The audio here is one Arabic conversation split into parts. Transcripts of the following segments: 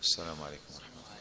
السلام عليكم ورحمة الله.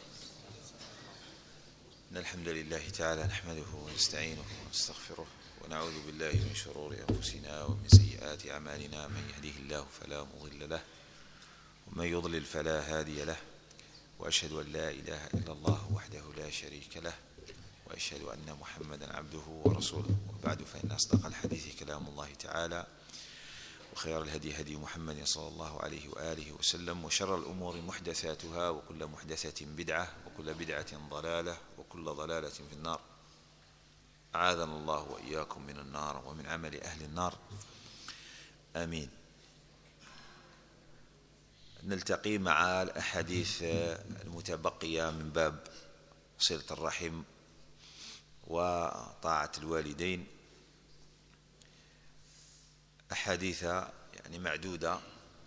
إن الحمد لله تعالى نحمده ونستعينه ونستغفره ونعوذ بالله من شرور أنفسنا ومن سيئات أعمالنا. من يهديه الله فلا مضل له ومن يضلل فلا هادي له، وأشهد أن لا إله إلا الله وحده لا شريك له، وأشهد أن محمدا عبده ورسوله. وبعد، فإن أصدق الحديث كلام الله تعالى، وخير الهدي هدي محمد صلى الله عليه وآله وسلم، وشر الأمور محدثاتها، وكل محدثة بدعة، وكل بدعة ضلالة، وكل ضلالة في النار. أعاذنا الله وإياكم من النار ومن عمل أهل النار، آمين. نلتقي مع الأحاديث المتبقية من باب صلة الرحم وطاعة الوالدين، أحاديث يعني معدودة،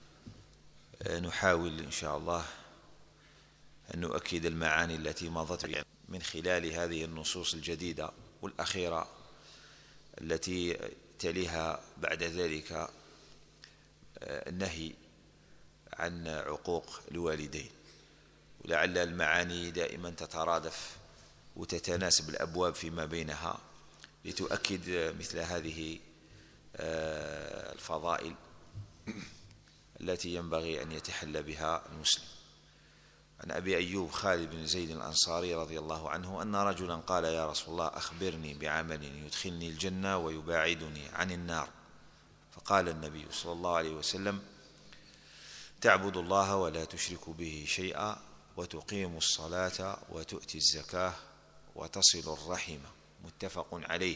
نحاول إن شاء الله أن نؤكد المعاني التي مضت من خلال هذه النصوص الجديدة والأخيرة التي تليها بعد ذلك النهي عن عقوق الوالدين. ولعل المعاني دائما تترادف وتتناسب الأبواب فيما بينها لتؤكد مثل هذه الفضائل التي ينبغي أن يتحلى بها المسلم. عن أبي أيوب خالد بن زيد الأنصاري رضي الله عنه أن رجلا قال: يا رسول الله، أخبرني بعمل يدخلني الجنة ويباعدني عن النار. فقال النبي صلى الله عليه وسلم: تعبد الله ولا تشرك به شيئا، وتقيم الصلاة وتؤتي الزكاة وتصل الرحم. متفق عليه.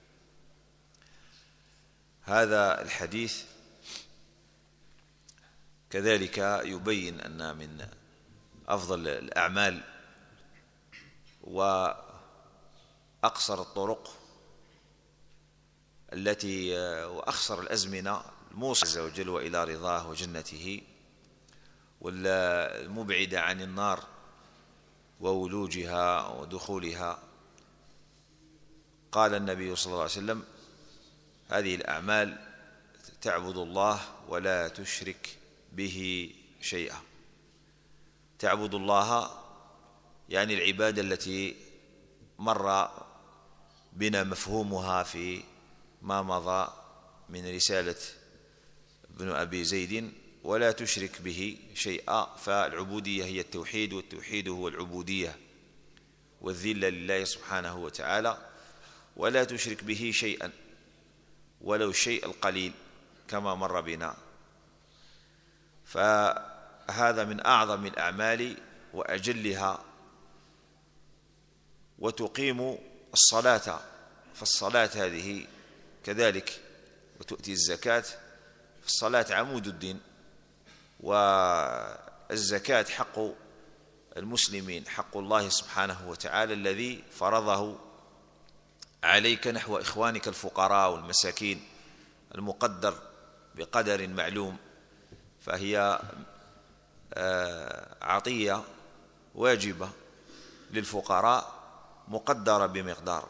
هذا الحديث كذلك يبين أن من أفضل الأعمال وأقصر الطرق التي وأخصر الأزمنة الموصل عز وجل وإلى رضاه وجنته والمبعدة عن النار وولوجها ودخولها. قال النبي صلى الله عليه وسلم: هذه الأعمال تعبد الله ولا تشرك به شيئا. تعبد الله يعني العبادة التي مر بنا مفهومها في ما مضى من رسالة ابن أبي زيد، ولا تشرك به شيئا. فالعبودية هي التوحيد، والتوحيد هو العبودية والذلة لله سبحانه وتعالى. ولا تشرك به شيئا ولو الشيء القليل كما مر بنا. فهذا من أعظم الأعمال وأجلها. وتقيم الصلاة، فالصلاة هذه كذلك، وتؤتي الزكاة، فالصلاة عمود الدين، والزكاة حق المسلمين، حق الله سبحانه وتعالى الذي فرضه عليك نحو إخوانك الفقراء والمساكين، المقدر بقدر معلوم. فهي عطية واجبة للفقراء مقدرة بمقدار.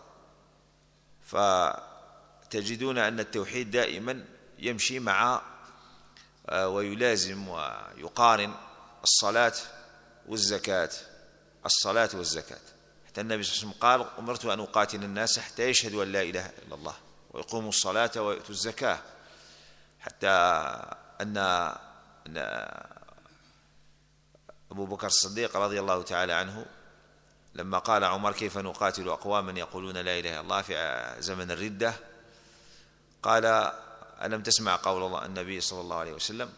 فتجدون أن التوحيد دائما يمشي مع ويلازم ويقارن الصلاة والزكاة، الصلاة والزكاة. حتى النبي صلى الله عليه وسلم قال: أمرت أن أقاتل الناس حتى يشهدوا أن لا إله إلا الله ويقوموا الصلاة ويؤتوا الزكاة. حتى أن أبو بكر الصديق رضي الله تعالى عنه لما قال عمر: كيف نقاتل أقواما يقولون لا إله إلا الله في زمن الردة؟ قال: ألم تسمع قول الله النبي صلى الله عليه وسلم: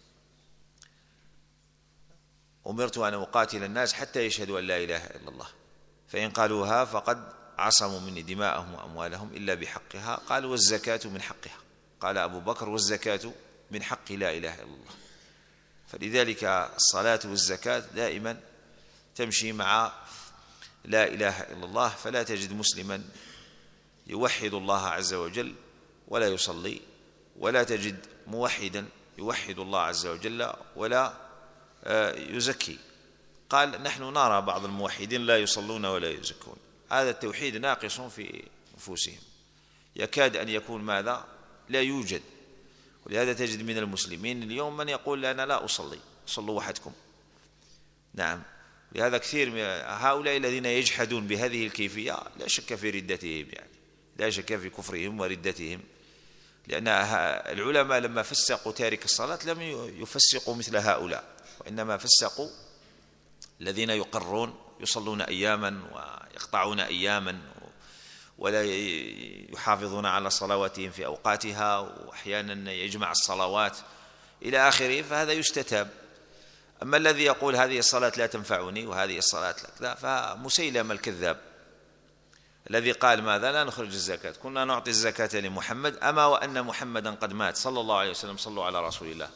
أمرت أن أقاتل الناس حتى يشهدوا أن لا إله إلا الله، فإن قالوها فقد عصموا مني دماءهم وأموالهم إلا بحقها. قال: والزكاة من حقها. قال أبو بكر: والزكاة من حق لا إله إلا الله. فلذلك الصلاة والزكاة دائما تمشي مع لا إله إلا الله. فلا تجد مسلما يوحد الله عز وجل ولا يصلي، ولا تجد موحدا يوحد الله عز وجل ولا يزكي. قال: نحن نرى بعض الموحدين لا يصلون ولا يزكون. هذا التوحيد ناقص في نفوسهم، يكاد أن يكون ماذا؟ لا يوجد. ولهذا تجد من المسلمين اليوم من يقول: أنا لا أصلي، صلوا وحدكم. نعم. لهذا كثير من هؤلاء الذين يجحدون بهذه الكيفية لا شك في ردتهم، يعني لا شك في كفرهم وردتهم، لأن العلماء لما فسقوا تارك الصلاة لم يفسقوا مثل هؤلاء، وإنما فسقوا الذين يقرون يصلون أياما ويقطعون أياما ولا يحافظون على صلواتهم في أوقاتها، وأحيانا يجمع الصلوات إلى آخره، فهذا يستتاب. أما الذي يقول هذه الصلاة لا تنفعني وهذه الصلاة لا، فمسيلمة الكذاب الذي قال ماذا؟ لا نخرج الزكاة، كنا نعطي الزكاة لمحمد، أما وأن محمدا قد مات صلى الله عليه وسلم، صلوا على رسول الله،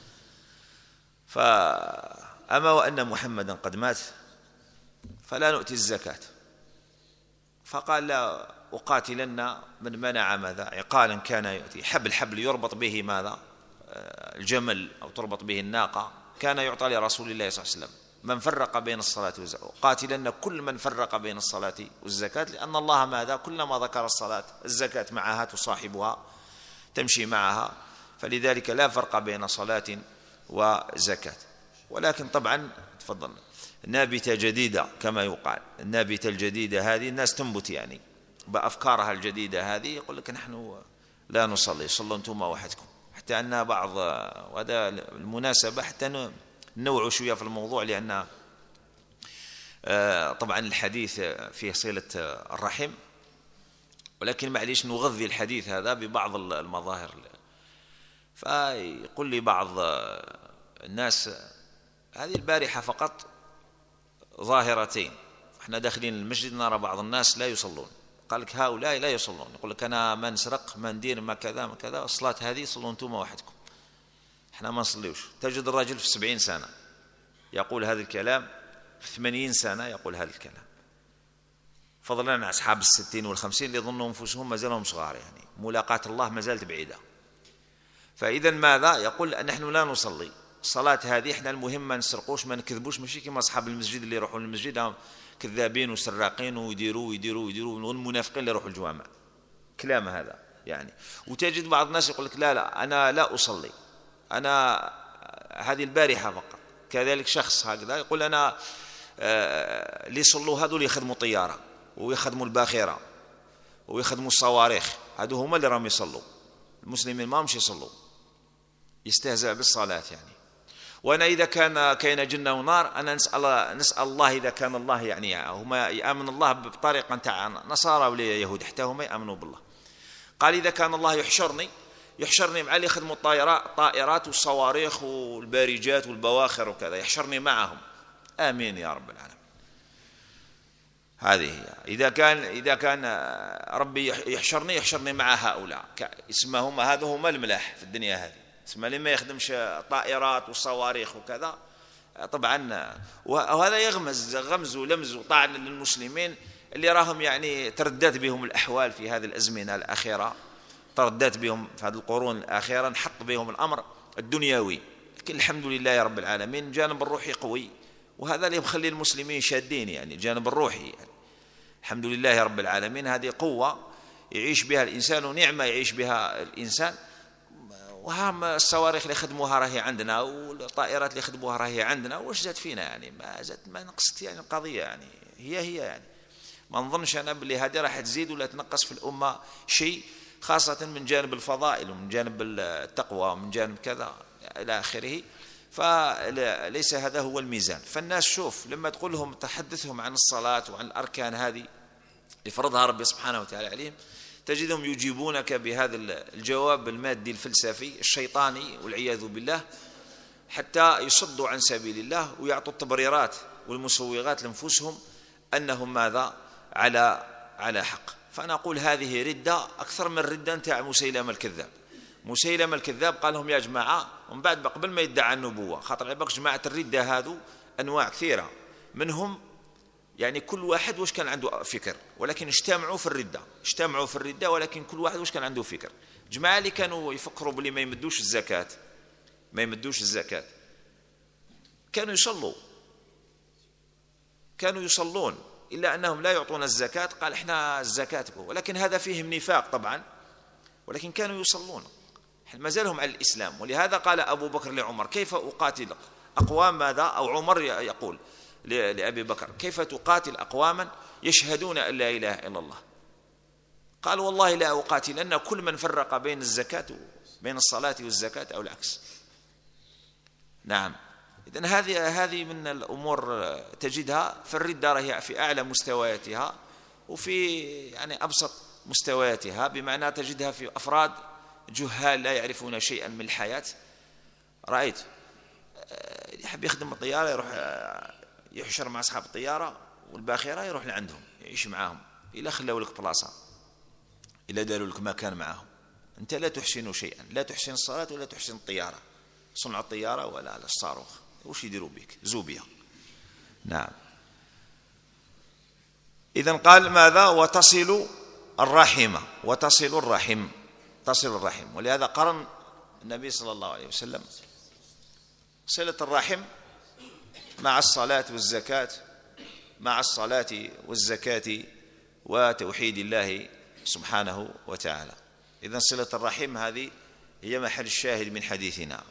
فأما وأن محمدا قد مات فلا نؤتي الزكاة. فقال لا أقاتلن من منع ماذا؟ عقالا كان يؤتي، حبل يربط به ماذا؟ الجمل أو تربط به الناقة، كان يعطى لرسول الله صلى الله عليه وسلم، من فرق بين الصلاة والزكاة. قاتلن كل من فرق بين الصلاة والزكاة، لأن الله ماذا؟ كلما ذكر الصلاة الزكاة معها تصاحبها تمشي معها، فلذلك لا فرق بين صلاة وزكاة. ولكن طبعا تفضل نابتة جديدة كما يقال، النابتة الجديدة هذه الناس تنبت يعني بأفكارها الجديدة هذه، يقول لك نحن لا نصلي، صلوا أنتم وحدكم، حتى أن بعض، وهذا المناسبة حتى نوع شوية في الموضوع، لأن طبعا الحديث فيه صلة الرحم، ولكن معليش نغذي الحديث هذا ببعض المظاهر. فيقول لي بعض الناس هذه البارحة فقط ظاهرتين، احنا داخلين المسجد نرى بعض الناس لا يصلون، قال لك هؤلاء لا يصلون، يقول لك أنا ما نسرق ما ندير ما كذا ما كذا، الصلاة هذه صلوا أنتم وحدكم، احنا ما نصليوش. تجد الرجل في 70 سنة يقول هذا الكلام، في 80 سنة يقول هذا الكلام، فضلا عن أصحاب 60 و50 اللي يظنوا أنفسهم ما زالهم صغار، يعني ملاقاة الله ما زالت بعيدة. فإذا ماذا يقول؟ نحن لا نصلي الصلاة هذه، احنا المهم ما نسرقوش ما نكذبوش، ماشي كما أصحاب المسجد اللي يروحون المسجد كذابين وسراقين ويديروا والمنافقين اللي يروحوا الجوامع، كلام هذا يعني. وتجد بعض الناس يقول لك لا أنا لا أصلي، أنا هذه البارحة فقط كذلك شخص هكذا يقول أنا اللي يصلوا هذول يخدموا طيارة ويخدموا الباخرة ويخدموا الصواريخ، هذو هم اللي راهم يصلوا، المسلمين ما همش يصلوا، يستهزأ بالصلاة يعني. وأنا إذا كان جنة ونار أنا نسأل الله إذا كان الله يعني هما يأمن الله بطريقة تاع نصارى ولا يهود حتى هما يأمنوا بالله. قال إذا كان الله يحشرني مع اللي يخدموا الطائرات والصواريخ والبارجات والبواخر وكذا، يحشرني معهم، آمين يا رب العالمين. هذه هي. إذا كان ربي يحشرني مع هؤلاء، اسمهم هذا هم الملاح في الدنيا هذه، اسمه لما يخدمش طائرات والصواريخ وكذا طبعا. وهذا غمز ولمز وطعن للمسلمين اللي راهم يعني تردت بهم الأحوال في هذه الأزمنة الأخيرة، تردت بهم في هذه القرون الأخيرة، نحط بهم الأمر الدنيوي. لكن الحمد لله يا رب العالمين الجانب الروحي قوي، وهذا اللي مخلي المسلمين شادين يعني الجانب الروحي يعني. الحمد لله يا رب العالمين هذه قوة يعيش بها الإنسان ونعمة يعيش بها الإنسان. وهم الصواريخ اللي خدموها راهي عندنا والطائرات اللي خدموها راهي عندنا، واش زاد فينا يعني؟ ما نقصت يعني القضية يعني هي يعني. ما نظنش أنا باللي هذه راح تزيد ولا تنقص في الأمة شيء، خاصة من جانب الفضائل ومن جانب التقوى ومن جانب كذا إلى آخره. فليس هذا هو الميزان. فالناس شوف لما تقول لهم تحدثهم عن الصلاة وعن الأركان هذه لفرضها ربي سبحانه وتعالى عليهم، تجدهم يجيبونك بهذا الجواب المادي الفلسفي الشيطاني والعياذ بالله، حتى يصدوا عن سبيل الله ويعطوا التبريرات والمسوغات لأنفسهم أنهم ماذا على حق. فأنا أقول هذه ردة أكثر من ردة نتاع مسيلمة الكذاب. مسيلمة الكذاب قال لهم يا جماعة، ومن بعد قبل ما يدعى النبوة، خاطر عباك جماعة الردة هذو أنواع كثيرة منهم، يعني كل واحد واش كان عنده فكر، ولكن اجتمعوا في الردة ولكن كل واحد واش كان عنده فكر. جماعة اللي كانوا يفكروا بلي ما يمدوش الزكاة كانوا يصلون إلا أنهم لا يعطون الزكاة. قال إحنا الزكاة، ولكن هذا فيهم نفاق طبعا، ولكن كانوا يصلون ما زالهم على الإسلام. ولهذا قال أبو بكر لعمر كيف أقاتل أقوام ماذا؟ أو عمر يقول لأبي بكر: كيف تقاتل أقواما يشهدون أن لا إله إلا الله؟ قال: والله لا أقاتلن كل من فرق بين الزكاة بين الصلاة والزكاة أو العكس. نعم. إذن هذه من الأمور تجدها في الردة، هي في أعلى مستوياتها وفي يعني أبسط مستوياتها، بمعنى تجدها في أفراد جهال لا يعرفون شيئا من الحياة. رأيت يحب يخدم الطيارة يروح يحشر مع أصحاب الطيارة، والباخرة يروح لعندهم يعيش معهم إلا خلوا لك بلاصة، إلا داروا لك مكان معهم. أنت لا تحسن شيئا، لا تحسن الصلاة ولا تحسن الطيارة، صنع الطيارة ولا الصاروخ، وش يديروا بك؟ زوبيا. نعم. إذن قال ماذا؟ وتصل الرحم، وتصل الرحم، تصل الرحم. ولهذا قرن النبي صلى الله عليه وسلم صلة الرحم مع الصلاة والزكاة، مع الصلاة والزكاة وتوحيد الله سبحانه وتعالى. إذن صلة الرحم هذه هي محل الشاهد من حديثنا.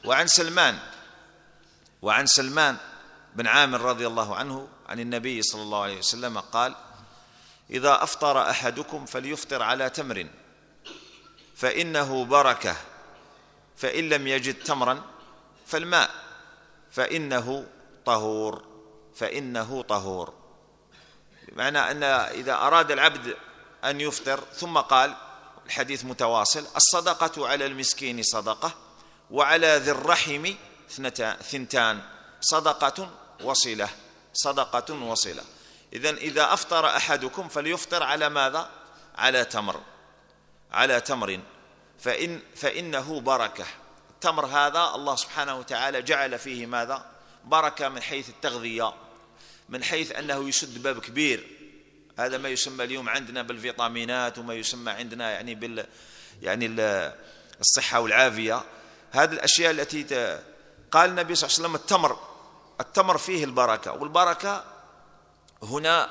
وعن سلمان بن عامر رضي الله عنه عن النبي صلى الله عليه وسلم قال: إذا أفطر أحدكم فليفطر على تمر فإنه بركة، فإن لم يجد تمرا فالماء فإنه طهور، فإنه طهور. بمعنى أن إذا أراد العبد أن يفطر، ثم قال الحديث متواصل: الصدقة على المسكين صدقة، وعلى ذي الرحم ثنتان، صدقة وصلة، صدقة وصلة. إذن إذا أفطر أحدكم فليفطر على ماذا؟ على تمر، على تمر، فإنه بركة. التمر هذا الله سبحانه وتعالى جعل فيه ماذا؟ بركة، من حيث التغذية، من حيث أنه يسد باب كبير. هذا ما يسمى اليوم عندنا بالفيتامينات، وما يسمى عندنا يعني الصحة والعافية. هذه الأشياء التي قال النبي صلى الله عليه وسلم التمر فيه البركة. والبركة هنا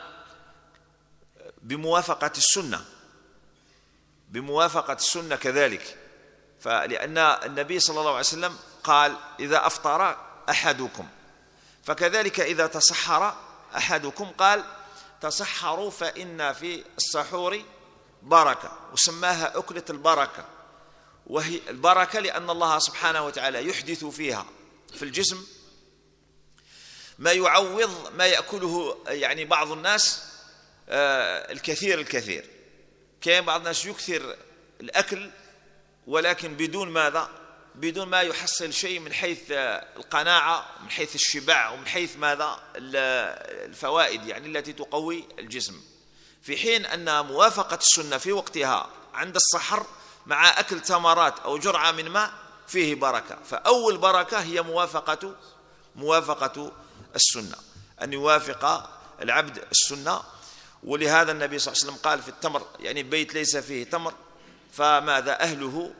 بموافقة السنة، بموافقة السنة كذلك. فلأن النبي صلى الله عليه وسلم قال: إذا أفطر أحدكم، فكذلك إذا تصحر أحدكم قال: تصحروا فإن في السحور بركة، وسماها أكلة البركة. وهي البركة لأن الله سبحانه وتعالى يحدث فيها في الجسم ما يعوض ما يأكله يعني بعض الناس الكثير. كان بعض الناس يكثر الأكل ولكن بدون ماذا؟ بدون ما يحصل شيء من حيث القناعة، من حيث الشبع، ومن حيث ماذا؟ الفوائد يعني التي تقوي الجسم. في حين أن موافقة السنة في وقتها عند السحر مع أكل تمرات أو جرعة من ماء فيه بركة. فأول بركة هي موافقة السنة، أن يوافق العبد السنة. ولهذا النبي صلى الله عليه وسلم قال في التمر، يعني بيت ليس فيه تمر فماذا؟ أهله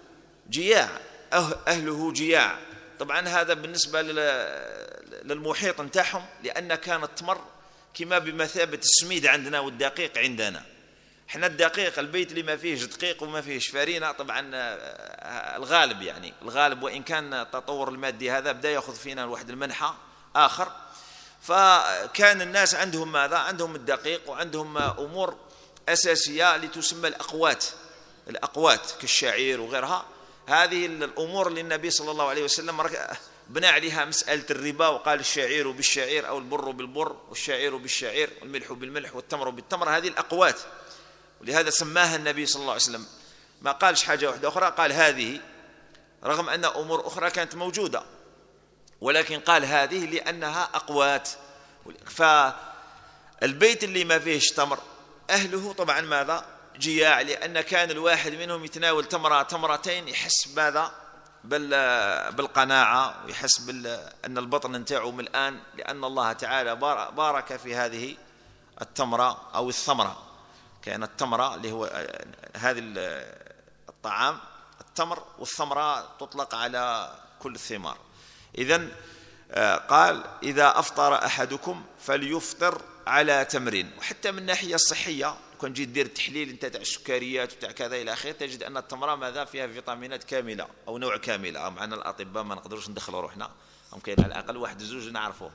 جياع. طبعا هذا بالنسبة للمحيط نتاعهم، لأن كان التمر كما بمثابة السميد عندنا والدقيق عندنا. احنا الدقيق البيت اللي ما فيهش دقيق وما فيهش فارينة، طبعا الغالب يعني الغالب، وإن كان التطور المادي هذا بدأ يأخذ فينا الواحد المنحى آخر. فكان الناس عندهم ماذا؟ عندهم الدقيق، وعندهم أمور أساسية لتسمى الأقوات كالشعير وغيرها. هذه الأمور اللي النبي صلى الله عليه وسلم بنى عليها مسألة الربا، وقال: الشعير بالشعير، أو البر بالبر، والشعير بالشعير، والملح بالملح، والتمر بالتمر. هذه الأقوات، ولهذا سماها النبي صلى الله عليه وسلم. ما قالش حاجة واحدة أخرى، قال هذه، رغم أن أمور أخرى كانت موجودة، ولكن قال هذه لأنها أقوات. فالبيت اللي ما فيهش تمر أهله طبعا ماذا؟ جياع، لأن كان الواحد منهم يتناول تمرتين يحس ماذا؟ بالقناعة، ويحس أن البطن نتاعه ملآن، لأن الله تعالى بارك في هذه التمرة أو الثمرة. كان التمرة اللي هو هذه الطعام، التمر، والثمرة تطلق على كل الثمار. إذن قال: إذا أفطر أحدكم فليفطر على تمر. وحتى من الناحية الصحية، كون جيت دير التحليل انت تاع السكريات وتاع كذا الى اخره، تجد ان التمره ماذا؟ فيها فيتامينات كامله او نوع كامل. معنا الاطباء ما نقدروش ندخلوا روحنا، ممكن على الاقل واحد زوج نعرفوه،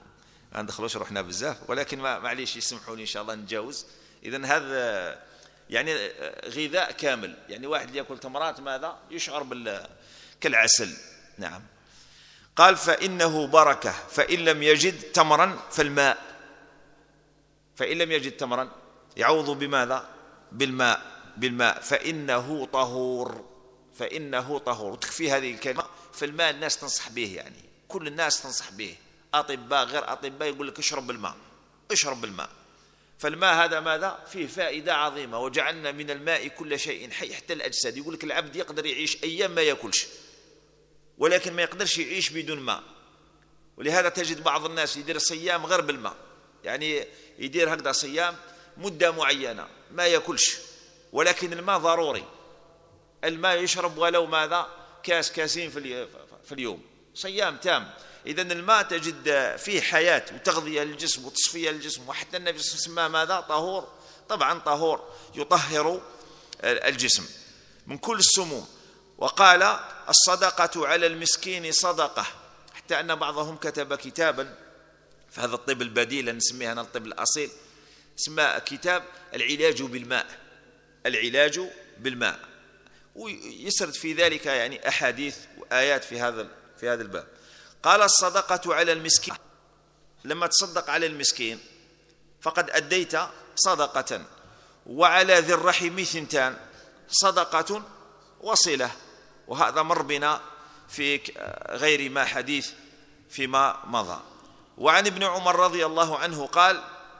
ما ندخلوش روحنا بزاف، ولكن معليش يسمحوا لي إن شاء الله نتجاوز. إذن هذا يعني غذاء كامل، يعني واحد اللي يأكل تمرات ماذا يشعر كالعسل. نعم. قال فإنه بركة، فإن لم يجد تمرا فالماء، فإن لم يجد تمرا يعوض بماذا؟ بالماء فإنه طهور، فإنه طهور. وتكفي هذه الكلمة. فالماء الناس تنصح به، يعني كل الناس تنصح به، أطباء غير أطباء يقول لك اشرب بالماء، اشرب بالماء. فالماء هذا ماذا؟ فيه فائدة عظيمة. وجعلنا من الماء كل شيء حي، حتى الأجساد. يقول لك العبد يقدر يعيش أيام ما يأكلش، ولكن ما يقدرش يعيش بدون ماء. ولهذا تجد بعض الناس يدير صيام غير بالماء، يعني يدير هكذا صيام مدة معينة ما يأكلش، ولكن الماء ضروري. الماء يشرب ولو ماذا؟ كاسين في اليوم، صيام تام. إذن الماء تجد فيه حياة وتغذية للجسم وتصفية للجسم. وحتى النبي صلى الله عليه وسلم سماه ماذا؟ طهور. طبعا طهور يطهر الجسم من كل السموم. وقال الصدقة على المسكين صدقة، حتى أن بعضهم كتب كتابا في هذا الطب البديل، نسميه أنا الطب الأصيل، اسمه كتاب العلاج بالماء، العلاج بالماء، ويسرد في ذلك يعني أحاديث وآيات في هذا الباب. قال الصدقة على المسكين، لما تصدق على المسكين فقد أديت صدقة. وعلى ذي الرحم ثنتان، صدقة وصلة. وهذا مر بنا في غير ما حديث فيما مضى. وعن ابن عمر رضي الله عنه قال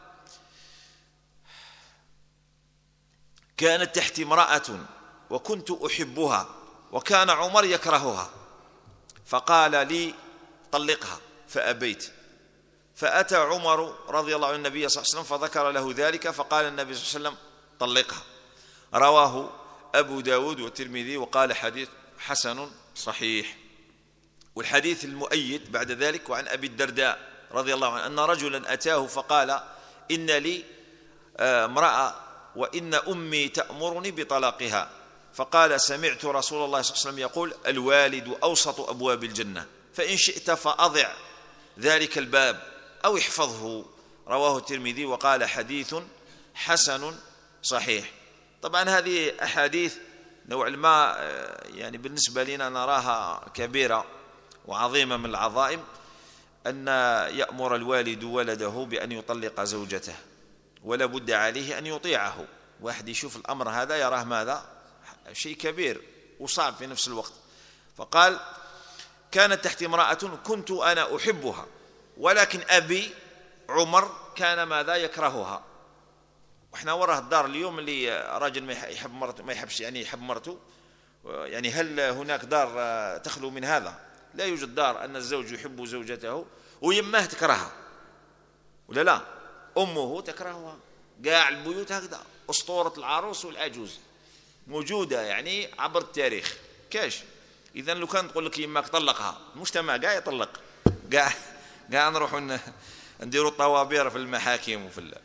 كانت تحتي امرأة وكنت أحبها وكان عمر يكرهها، فقال لي طلقها فأبيت، فأتى عمر رضي الله عن النبي صلى الله عليه وسلم فذكر له ذلك، فقال النبي صلى الله عليه وسلم طلقها. رواه أبو داود والترمذي وقال حديث حسن صحيح. والحديث المؤيد بعد ذلك وعن أبي الدرداء رضي الله عنه أن رجلا أتاه فقال إن لي امرأة وإن أمي تأمرني بطلاقها، فقال سمعت رسول الله صلى الله عليه وسلم يقول الوالد أوسط أبواب الجنة، فإن شئت فأضع ذلك الباب أو احفظه. رواه الترمذي وقال حديث حسن صحيح. طبعا هذه أحاديث نوع ما يعني بالنسبة لنا نراها كبيرة وعظيمة من العظائم، أن يأمر الوالد ولده بأن يطلق زوجته، ولا بد عليه أن يطيعه. واحد يشوف الأمر هذا يراه ماذا؟ شيء كبير وصعب في نفس الوقت. فقال كانت تحتي امرأة كنت أنا أحبها، ولكن أبي عمر كان ماذا؟ يكرهها. وإحنا وراه الدار اليوم اللي راجل ما يحب مرته، ما يحبش يعني يحب مرته، يعني هل هناك دار تخلو من هذا؟ لا يوجد دار أن الزوج يحب زوجته ويمه تكرهها، ولا لا؟ أمه تكرهها. قاع البيوت هكذا، أسطورة العروس والعجوز موجودة يعني عبر التاريخ كاش. إذا لو كان تقول لك يماك طلقها، المجتمع قاع يطلق، قاع نروح نديروا الطوابير في المحاكم وفي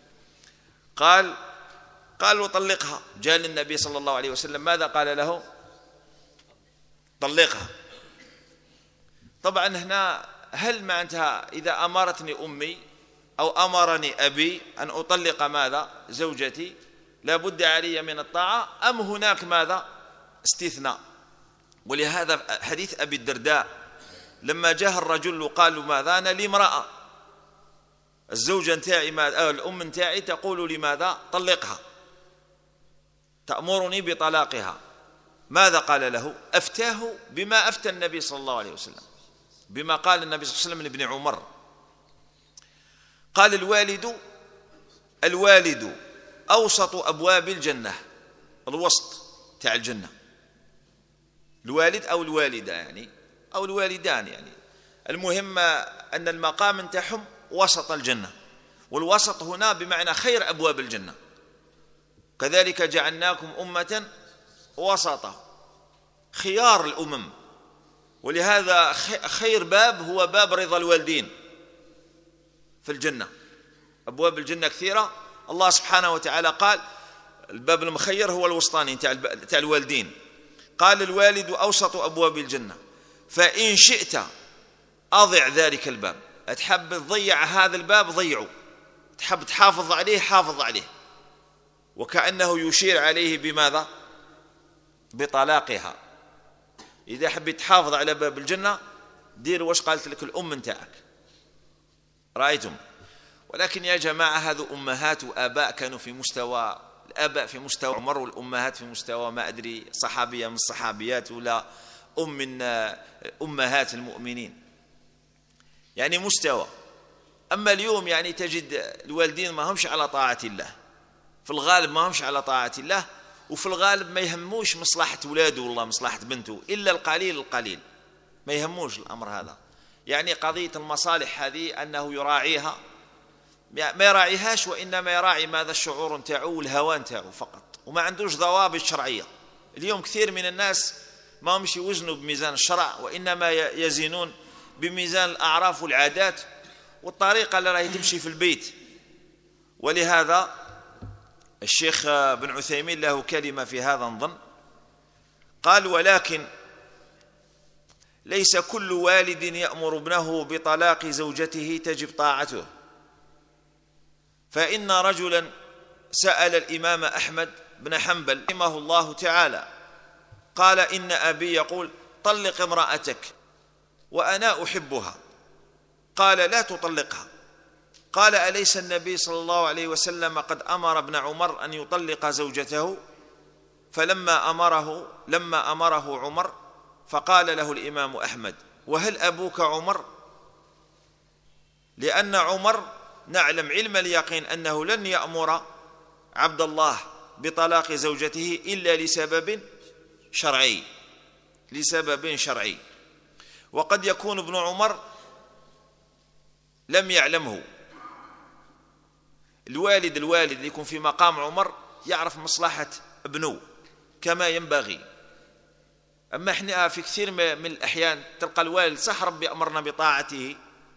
قال وطلقها. جاء للنبي صلى الله عليه وسلم ماذا قال له؟ طلقها. طبعا هنا هل معناتها إذا أمرتني أمي أو أمرني أبي أن أطلق ماذا؟ زوجتي، لا بد علي من الطاعة، أم هناك ماذا؟ استثناء. ولهذا حديث أبي الدرداء لما جاء الرجل وقال له ماذا؟ أنا لي امرأة، الزوجة نتاعي الأم نتاعي تقول لماذا؟ طلقها، تأمرني بطلاقها. ماذا قال له؟ أفتاه بما أفتى النبي صلى الله عليه وسلم، بما قال النبي صلى الله عليه وسلم لابن عمر. قال الوالد أوسط أبواب الجنة، الوسط تاع الجنة، الوالد أو الوالدة يعني أو الوالدان يعني، المهم أن المقام نتاعهم وسط الجنة، والوسط هنا بمعنى خير أبواب الجنة. كذلك جعلناكم أمة وسطا، خيار الأمم. ولهذا خير باب هو باب رضا الوالدين في الجنة. أبواب الجنة كثيرة، الله سبحانه وتعالى قال الباب المخير هو الوسطاني تاع الوالدين. قال الوالد أوسط أبواب الجنة، فإن شئت أضع ذلك الباب، تحب تضيع هذا الباب ضيعه، تحب تحافظ عليه حافظ عليه. وكأنه يشير عليه بماذا؟ بطلاقها. إذا حبيت تحافظ على باب الجنة دير واش قالت لك الأم نتاعك. رأيتم؟ ولكن يا جماعة هذو أمهات وآباء كانوا في مستوى، الآباء في مستوى عمر والأمهات في مستوى ما أدري صحابية من الصحابيات ولا أم من أمهات المؤمنين، يعني مستوى. أما اليوم يعني تجد الوالدين ما همش على طاعة الله، في الغالب ما همش على طاعة الله، وفي الغالب ما يهموش مصلحة ولاده والله مصلحة بنته، إلا القليل القليل ما يهموش الأمر هذا. يعني قضية المصالح هذه أنه يراعيها، ما يراعيهاش، وإنما يراعي ماذا؟ الشعور نتاعو والهوى نتاعو فقط، وما عندوش ضوابط شرعية. اليوم كثير من الناس ما همش يوزنوا بميزان الشرع، وإنما يزنون بميزان الأعراف والعادات والطريقة اللي راهي تمشي في البيت. ولهذا الشيخ بن عثيمين له كلمة في هذا نظن، قال: ولكن ليس كل والد يأمر ابنه بطلاق زوجته تجب طاعته، فإن رجلا سأل الإمام أحمد بن حنبل رحمه الله تعالى قال: إن أبي يقول طلق امرأتك وأنا أحبها. قال: لا تطلقها. قال: أليس النبي صلى الله عليه وسلم قد أمر ابن عمر أن يطلق زوجته؟ فلما أمره عمر فقال له الإمام أحمد: وهل أبوك عمر؟ لأن عمر نعلم علم اليقين أنه لن يأمر عبد الله بطلاق زوجته إلا لسبب شرعي، وقد يكون ابن عمر لم يعلمه. الوالد اللي يكون في مقام عمر يعرف مصلحة ابنه كما ينبغي. أما احنا في كثير من الأحيان تلقى الوالد صح ربي أمرنا بطاعته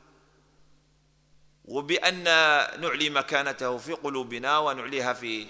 وبأن نعلي مكانته في قلوبنا ونعليها في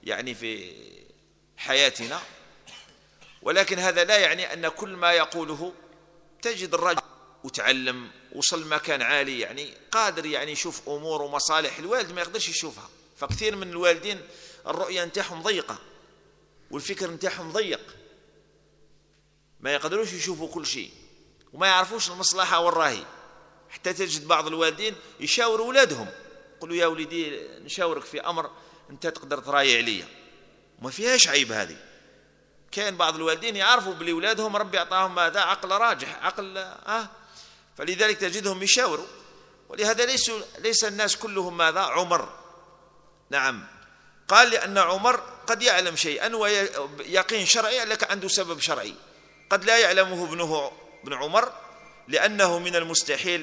حياتنا، ولكن هذا لا يعني أن كل ما يقوله تجد الرجل وتعلم وصل مكان عالي يعني قادر يشوف أمور ومصالح الوالد ما يقدرش يشوفها. فكثير من الوالدين الرؤية نتاعهم ضيقة والفكر نتاعهم ضيق، ما يقدروش يشوفوا كل شيء وما يعرفوش المصلحة والراهي. حتى تجد بعض الوالدين يشاوروا أولادهم، يقولوا: يا ولدي نشاورك في أمر أنت تقدر تراي عليا، ما فيهاش عيب هذه. كان بعض الوالدين يعرفوا بلي أولادهم ربي أعطاهم ماذا؟ عقل راجح، عقل فلذلك تجدهم يشاوروا. ولهذا ليس الناس كلهم ماذا؟ عمر. نعم، قال: لأن عمر قد يعلم شيئا ويقين شرعي لك عنده سبب شرعي قد لا يعلمه ابن عمر، لأنه من المستحيل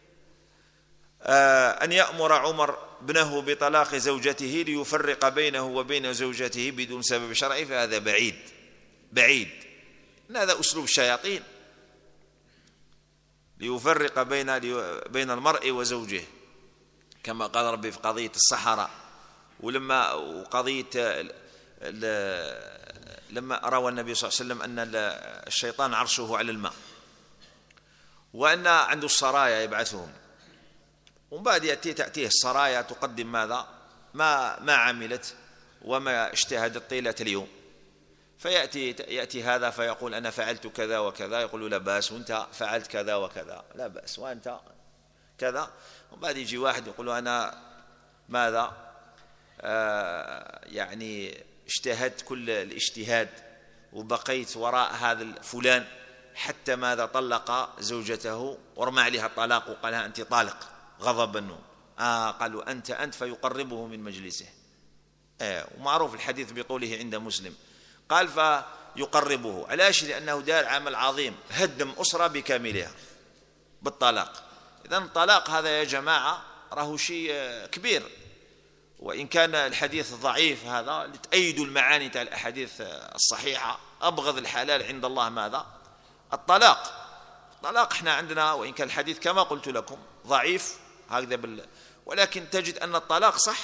أن يأمر عمر ابنه بطلاق زوجته ليفرق بينه وبين زوجته بدون سبب شرعي، فهذا بعيد. هذا أسلوب الشياطين، ليفرق بين المرء وزوجه، كما قال ربي في قضية الصحراء، لما روى النبي صلى الله عليه وسلم أن الشيطان عرشه على الماء، وأن عنده السرايا يبعثهم، ومن بعد تأتيه السرايا تقدم ماذا؟ ما عملت وما اجتهدت طيلة اليوم، فيأتي هذا فيقول: أنا فعلت كذا وكذا، يقول: لا بأس، وأنت فعلت كذا وكذا، لا بأس، وأنت كذا. ومن بعد يجي واحد يقول: أنا ماذا؟ اجتهدت كل الاجتهاد وبقيت وراء هذا فلان حتى ماذا؟ طلق زوجته ورمى عليها الطلاق وقال: أنت طالق غضبا. قالوا: أنت فيقربه من مجلسه. ومعروف الحديث بطوله عند مسلم. قال: فيقربه. علاش؟ لأنه دار عمل عظيم، هدم أسرة بكاملها بالطلاق. إذن الطلاق هذا يا جماعة راهو شيء كبير، وإن كان الحديث ضعيف هذا لتأيدوا المعاني تاع الأحاديث الصحيحة. أبغض الحلال عند الله ماذا؟ الطلاق احنا عندنا، وإن كان الحديث كما قلت لكم ضعيف هكذا ولكن تجد أن الطلاق صح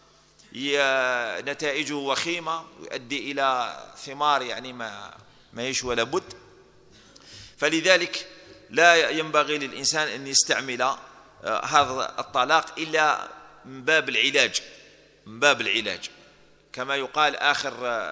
نتائجه وخيمة ويؤدي إلى ثمار ما يشوى لابد. فلذلك لا ينبغي للإنسان أن يستعمل هذا الطلاق إلا من باب العلاج، من باب العلاج، كما يقال آخر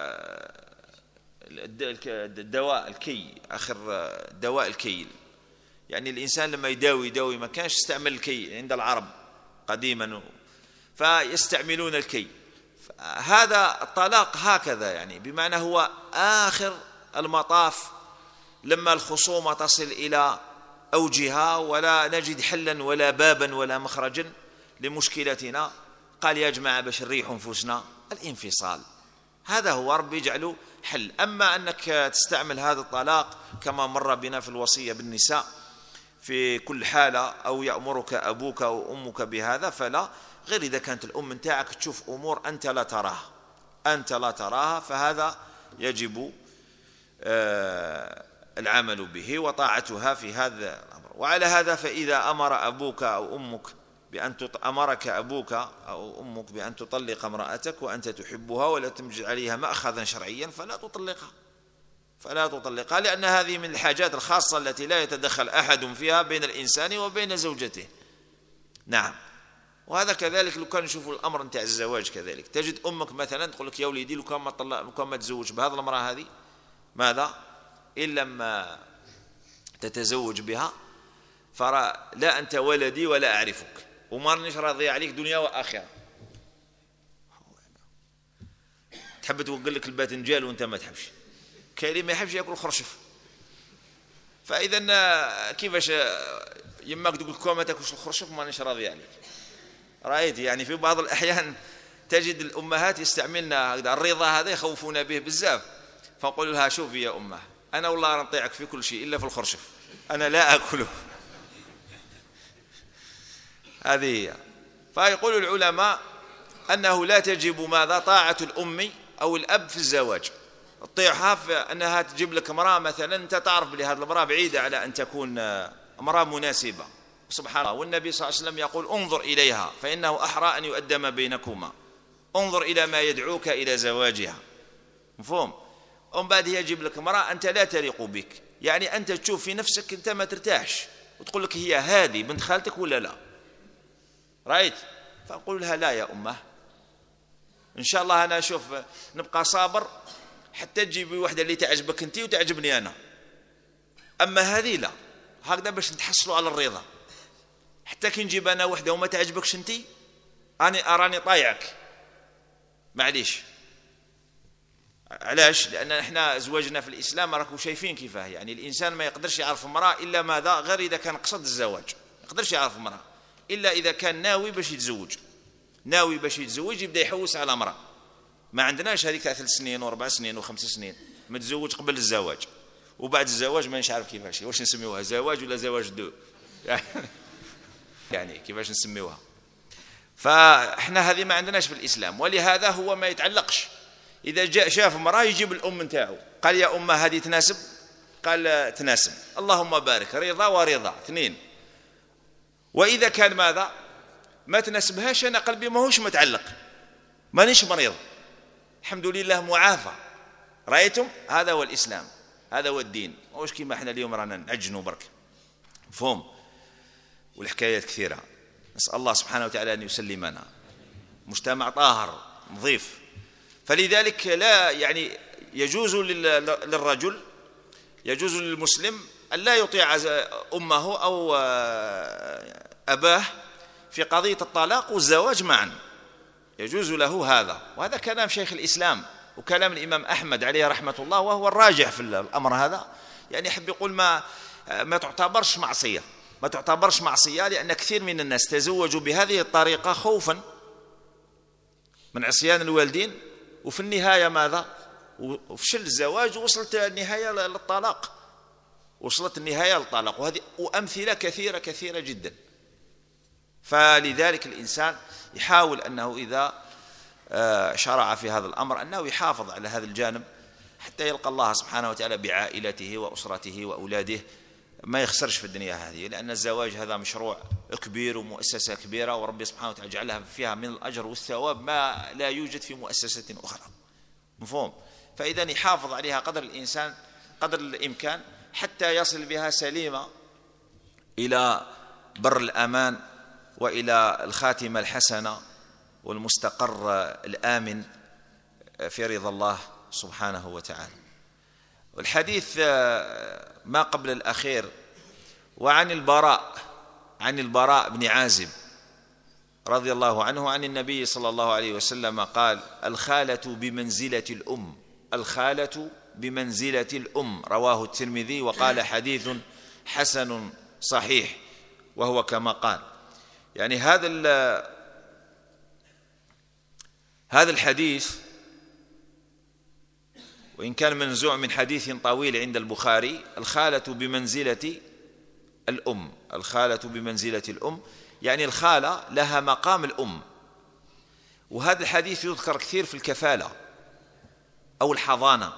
الدواء الكي، آخر دواء الكي. يعني الإنسان لما يداوي ما كانش يستعمل الكي عند العرب قديما، فيستعملون الكي. هذا الطلاق هكذا، يعني بمعنى هو آخر المطاف لما الخصومة تصل إلى أوجها ولا نجد حلا ولا بابا ولا مخرجا لمشكلتنا، قال يا جماعة باش نريح أنفسنا الانفصال. هذا هو ربي يجعله حل. أما أنك تستعمل هذا الطلاق كما مر بنا في الوصية بالنساء في كل حالة، أو يأمرك أبوك أو أمك بهذا فلا، غير إذا كانت الأم نتاعك تشوف أمور أنت لا تراها، فهذا يجب العمل به وطاعتها في هذا الأمر. وعلى هذا فإذا أمر أبوك أو أمك أمرك أبوك أو أمك بأن تطلق امرأتك وأنت تحبها ولا تجد عليها مأخذا شرعيا فلا تطلقها، لأن هذه من الحاجات الخاصة التي لا يتدخل أحد فيها بين الإنسان وبين زوجته. نعم. وهذا كذلك لو كان نشوفوا الأمر نتاع الزواج كذلك، تجد أمك مثلا تقول لك يا وليدي لو كان ما تزوج بهذه المرأة هذه، ماذا إن لما تتزوج بها فلا أنت ولدي ولا أعرفك وما رانيش راضي عليك دنيا وآخرة. تحب توقل لك الباذنجان وانت ما تحبش، كاين ما يحبش ياكل خرشف. فإذا كيفاش يماك تقول لك ما تاكلش الخرشف ما رانيش راضي عليك؟ رأيت يعني في بعض الأحيان تجد الأمهات يستعملنا الرضا هذا يخوفون به بزاف، فنقول لها شوفي يا أمه أنا والله نطيعك في كل شيء إلا في الخرشف، أنا لا أكله. هذه هي. فيقول العلماء أنه لا تجب ماذا طاعة الأم أو الأب في الزواج، تطيعها في أنها تجيب لك امرأة مثلا أنت تعرف بلي هذه المرأة بعيدة على أن تكون امرأة مناسبة، سبحان الله. والنبي صلى الله عليه وسلم يقول انظر إليها فإنه أحرى أن يؤدى ما بينكما، انظر إلى ما يدعوك إلى زواجها، مفهوم؟ ومن بعد يجيب لك امرأة أنت لا تليق بك، يعني أنت تشوف في نفسك أنت ما ترتاحش وتقول لك هي هذه بنت خالتك ولا لا، رأيت؟ فأقول لها لا يا أمه إن شاء الله أنا أشوف نبقى صابر حتى تجيبي واحدة اللي تعجبك أنت وتعجبني أنا، أما هذه لا، هكذا باش نتحصلوا على الرضا. حتى كي نجيب أنا واحدة وما تعجبكش أنت أنا أراني طايعك، معليش. علاش؟ لأن احنا زواجنا في الإسلام راكم شايفين كيفاه، يعني الإنسان ما يقدرش يعرف امرأة إلا ماذا؟ غير إذا كان قصد الزواج، ما يقدرش يعرف امرأة إلا إذا كان ناوي باش يتزوج، ناوي باش يتزوج يبدأ يحوس على امرأة. ما عندناش هذيك 3 سنين و4 سنين و5 سنين، متزوج قبل الزواج وبعد الزواج ما نعرف كيفاش، واش نسميوها زواج ولا زواج دو يعني كيفاش نسميوها. فاحنا هذه ما عندناش في الإسلام، ولهذا هو ما يتعلقش. إذا جاء شاف امرأة يجيب الأم نتاعو، قال يا أمة هذه تناسب؟ قال تناسب، اللهم بارك، رضا ورضا 2. وإذا كان ماذا؟ ما تناسبهاش، أنا قلبي ماهوش متعلق، مانيش مريض، الحمد لله معافى. رأيتم؟ هذا هو الإسلام، هذا هو الدين، واش كيما احنا اليوم رانا نعجنوا برك، مفهوم؟ والحكايات كثيرة. نسأل الله سبحانه وتعالى أن يسلمنا مجتمع طاهر نظيف. فلذلك لا يعني يجوز للرجل، يجوز للمسلم أن لا يطيع أمه أو أباه في قضية الطلاق والزواج معا، يجوز له هذا. وهذا كلام شيخ الإسلام وكلام الإمام أحمد عليه رحمة الله، وهو الراجح في الأمر هذا. يعني يحب يقول ما تعتبرش معصية، ما تعتبرش معصية، لأن كثير من الناس تزوجوا بهذه الطريقة خوفا من عصيان الوالدين، وفي النهاية ماذا؟ وفشل الزواج ووصلت النهاية للطلاق، وصلت النهاية للطلاق. وهذه وأمثلة كثيرة كثيرة جدا. فلذلك الإنسان يحاول أنه إذا شرع في هذا الأمر أنه يحافظ على هذا الجانب حتى يلقى الله سبحانه وتعالى بعائلته وأسرته وأولاده، ما يخسرش في الدنيا هذه. لأن الزواج هذا مشروع كبير ومؤسسة كبيرة، وربي سبحانه وتعالى جعلها فيها من الأجر والثواب ما لا يوجد في مؤسسة أخرى، مفهوم؟ فإذا يحافظ عليها قدر الإنسان قدر الإمكان حتى يصل بها سليمة إلى بر الأمان وإلى الخاتمة الحسنة والمستقر الآمن في رضا الله سبحانه وتعالى. والحديث ما قبل الأخير وعن البراء بن عازب رضي الله عنه عن النبي صلى الله عليه وسلم قال: الخالة بمنزلة الأم، الخالة بمنزلة الأم، رواه الترمذي وقال حديث حسن صحيح، وهو كما قال. يعني هذا الحديث وإن كان منزوع من حديث طويل عند البخاري، الخالة بمنزلة الأم، الخالة بمنزلة الأم، يعني الخالة لها مقام الأم. وهذا الحديث يذكر كثير في الكفالة أو الحضانة،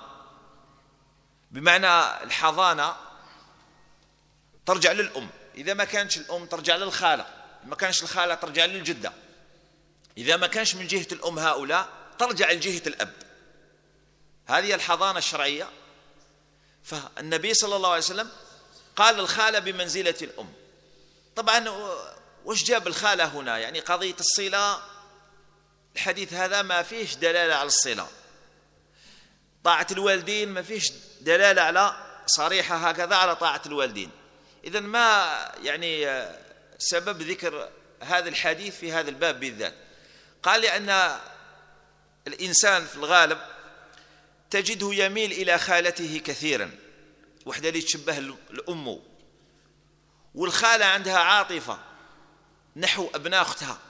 بمعنى الحضانة ترجع للأم، إذا ما كانش الأم ترجع للخالة، ما كانش الخالة ترجع للجدة، إذا ما كانش من جهة الأم هؤلاء ترجع لجهة الأب. هذه الحضانة الشرعية. فالنبي صلى الله عليه وسلم قال الخالة بمنزلة الأم. طبعا وش جاب الخالة هنا؟ يعني قضية الصلة، الحديث هذا ما فيش دلالة على الصلة. طاعة الوالدين ما فيش دلالة على صريحة هكذا على طاعة الوالدين. إذن ما يعني سبب ذكر هذا الحديث في هذا الباب بالذات؟ قال لأن الإنسان في الغالب تجده يميل إلى خالته كثيرا، وحدة اللي تشبه الأم، والخالة عندها عاطفة نحو أبناء أختها،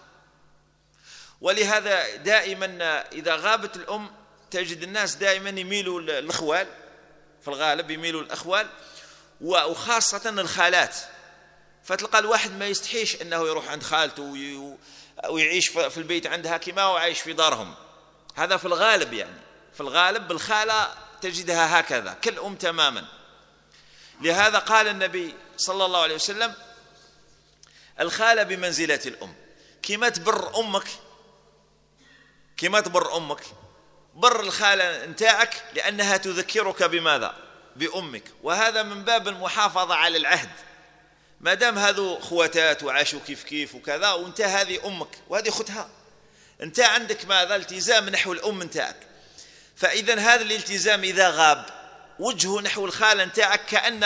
ولهذا دائما إذا غابت الأم تجد الناس دائما يميلوا للأخوال، في الغالب يميلوا للأخوال وخاصة الخالات. فتلقى الواحد ما يستحيش أنه يروح عند خالته ويعيش في البيت عندها كما هو عايش في دارهم. هذا في الغالب، يعني في الغالب بالخالة تجدها هكذا كالأم تماما. لهذا قال النبي صلى الله عليه وسلم الخالة بمنزلة الأم. كما تبر أمك، كما تبر أمك، بر الخالة نتاعك لأنها تذكرك بماذا؟ بأمك. وهذا من باب المحافظة على العهد، ما دام هذو خواتات وعاشوا كيف كيف وكذا، وانت هذه أمك وهذه أختها، انت عندك ماذا؟ التزام نحو الأم نتاعك. فإذا هذا الالتزام إذا غاب وجهه نحو الخالة نتاعك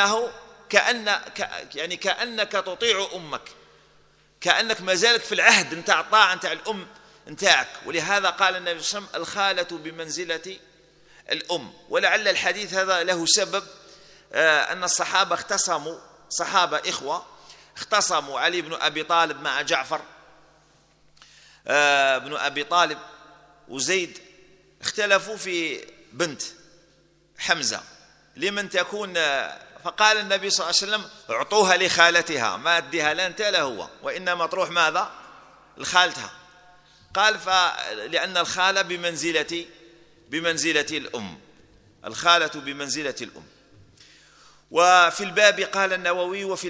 كأنك تطيع أمك، كأنك ما زالك في العهد نتاع الطاعة نتاع الأم نتاعك. ولهذا قال النبي صلى الله عليه وسلم الخالة بمنزلة الأم. ولعل الحديث هذا له سبب، أن الصحابة اختصموا، صحابة إخوة اختصموا، علي بن أبي طالب مع جعفر بن أبي طالب وزيد، اختلفوا في بنت حمزة لمن تكون. فقال النبي صلى الله عليه وسلم اعطوها لخالتها، ما اديها لا انت لا هو، وإنما تروح ماذا؟ لخالتها. قال لأن الخالة بمنزلة الأم، الخالة بمنزلة الأم. وفي الباب قال النووي وفي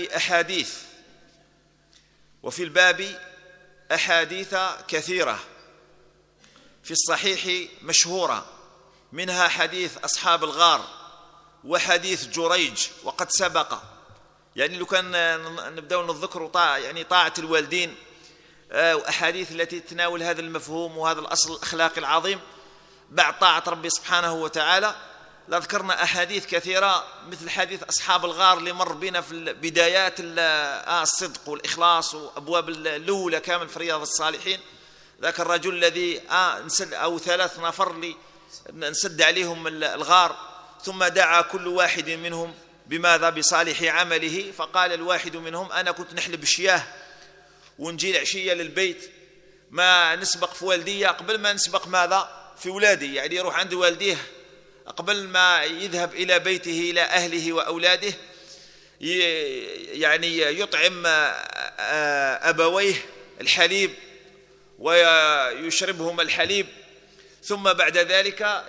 الباب أحاديث كثيرة في الصحيح مشهورة، منها حديث أصحاب الغار وحديث جريج وقد سبق. يعني لو كان نبدأ نذكر يعني طاعة الوالدين وأحاديث التي تتناول هذا المفهوم وهذا الأصل الأخلاقي العظيم بعد طاعة ربي سبحانه وتعالى، لذكرنا أحاديث كثيرة مثل حديث أصحاب الغار اللي مر بنا في بدايات الصدق والإخلاص وأبواب الأولى كامل في رياض الصالحين. ذاك الرجل الذي نسد أو 3 نفر نسد عليهم الغار، ثم دعا كل واحد منهم بماذا؟ بصالح عمله. فقال الواحد منهم أنا كنت نحلب شياه ونجي العشية للبيت، ما نسبق في والدي قبل ما نسبق ماذا؟ في ولادي. يعني يروح عند والديه قبل ما يذهب إلى بيته إلى أهله وأولاده، يعني يطعم أبويه الحليب ويشربهم الحليب، ثم بعد ذلك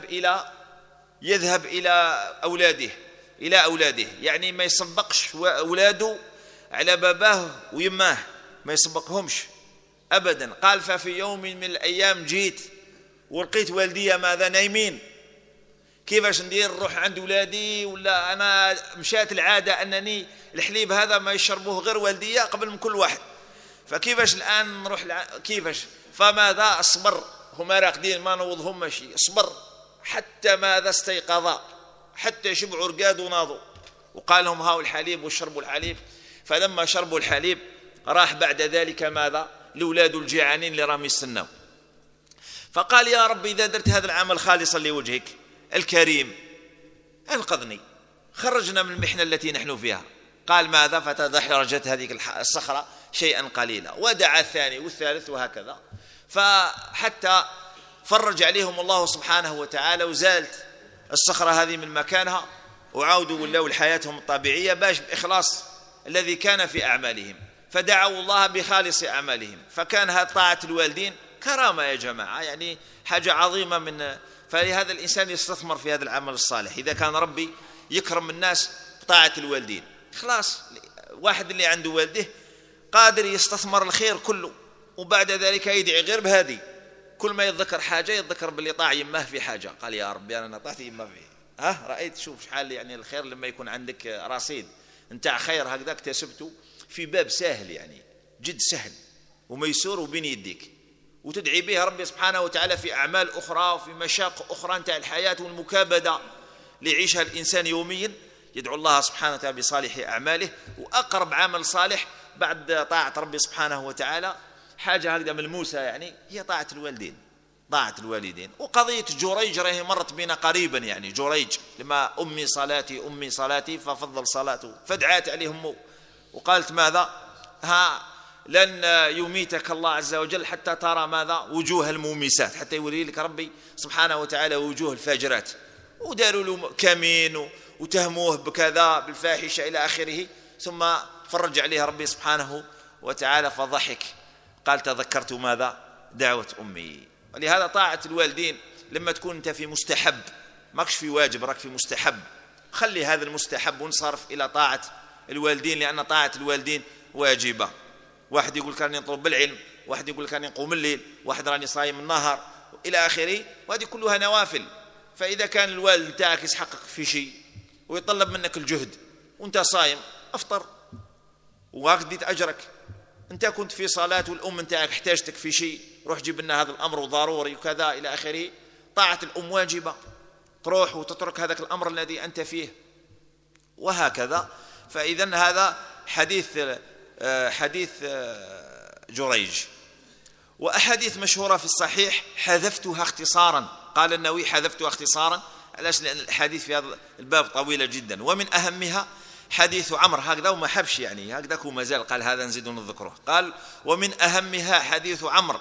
يذهب إلى أولاده. يعني ما يسبقش أولاده على باباه ويماه، ما يسبقهمش أبدا. قال ففي يوم من الأيام جيت ولقيت والدي ماذا؟ نايمين. كيفاش ندير؟ نروح عند ولادي ولا أنا مشات العادة أنني الحليب هذا ما يشربوه غير والدي قبل من كل واحد. فكيفاش الآن نروح كيفاش؟ فماذا؟ اصبر، هما راقدين ما نوضهم ماشي، اصبر حتى ماذا؟ استيقظا، حتى شبعوا رقادوا وناضوا، وقال لهم هاو الحليب وشربوا الحليب. فلما شربوا الحليب راح بعد ذلك ماذا؟ لأولاد الجيعانين اللي راهم يستنوا، فقال يا رب إذا درت هذا العمل خالصا لوجهك الكريم انقذني، خرجنا من المحنة التي نحن فيها. قال ماذا؟ فتدحرجت هذه الصخرة شيئا قليلا، ودعا الثاني والثالث وهكذا، فحتى فرج عليهم الله سبحانه وتعالى، وزالت الصخرة هذه من مكانها، وعودوا ولوا لحياتهم الطبيعية باش بإخلاص الذي كان في أعمالهم، فدعوا الله بخالص أعمالهم. فكان هذا طاعة الوالدين كرامة يا جماعة، يعني حاجة عظيمة من، فلهذا الإنسان يستثمر في هذا العمل الصالح. إذا كان ربي يكرم الناس بطاعة الوالدين خلاص، واحد اللي عنده والده قادر يستثمر الخير كله، وبعد ذلك يدعي غير بهذه، كل ما يتذكر حاجة يتذكر باللي طاع يمه في حاجة، قال يا ربي أنا طاعت يمه فيه. رأيت شوف شحال يعني الخير لما يكون عندك رصيد انت خير هكذا اكتسبته في باب سهل، يعني جد سهل وميسور وبين يديك، وتدعي به ربي سبحانه وتعالى في أعمال أخرى وفي مشاق أخرى نتاع الحياة والمكابدة اللي يعيشها الإنسان يوميا، يدعو الله سبحانه وتعالى بصالح أعماله. وأقرب عمل صالح بعد طاعة ربي سبحانه وتعالى حاجة هكذا ملموسة، يعني هي طاعة الوالدين، طاعة الوالدين. وقضية جريج راهي مرت بنا قريبا، يعني جريج لما أمي صلاتي أمي صلاتي ففضل صلاته، فدعات عليه أمه وقالت ماذا؟ لن يميتك الله عز وجل حتى ترى ماذا؟ وجوه المومسات، حتى يوري لك ربي سبحانه وتعالى وجوه الفاجرات. وداروا له كمين وتهموه بكذا بالفاحشة إلى آخره، ثم فرج عليه ربي سبحانه وتعالى فضحك، قال تذكرت ماذا؟ دعوة أمي. ولهذا طاعة الوالدين لما تكون أنت في مستحب، ماكش في واجب، راك في مستحب، خلي هذا المستحب وانصرف إلى طاعة الوالدين، لأن طاعة الوالدين واجبة. واحد يقول كان يطلب بالعلم، واحد يقول كان يقوم الليل، واحد راني صايم النهار إلى آخره، وهذه كلها نوافل. فإذا كان الوالد تاعك يسحقك في شيء ويطلب منك الجهد وانت صايم، أفطر وهاك ديت أجرك. انت كنت في صلاة والأم نتاعك احتاجتك في شيء، روح جيب لنا هذا الأمر وضروري وكذا إلى آخره. طاعة الأم واجبة، تروح وتترك هذاك الأمر الذي أنت فيه وهكذا. فإذن هذا حديث جريج. وأحاديث مشهورة في الصحيح حذفتها اختصارا، قال النووي حذفتها اختصارا، علاش؟ لأن الحديث في هذا الباب طويلة جدا. ومن أهمها حديث عمرو، هكذا وما حبش يعني هكذا وما زال، قال هذا نزيد نذكره، قال ومن أهمها حديث عمرو،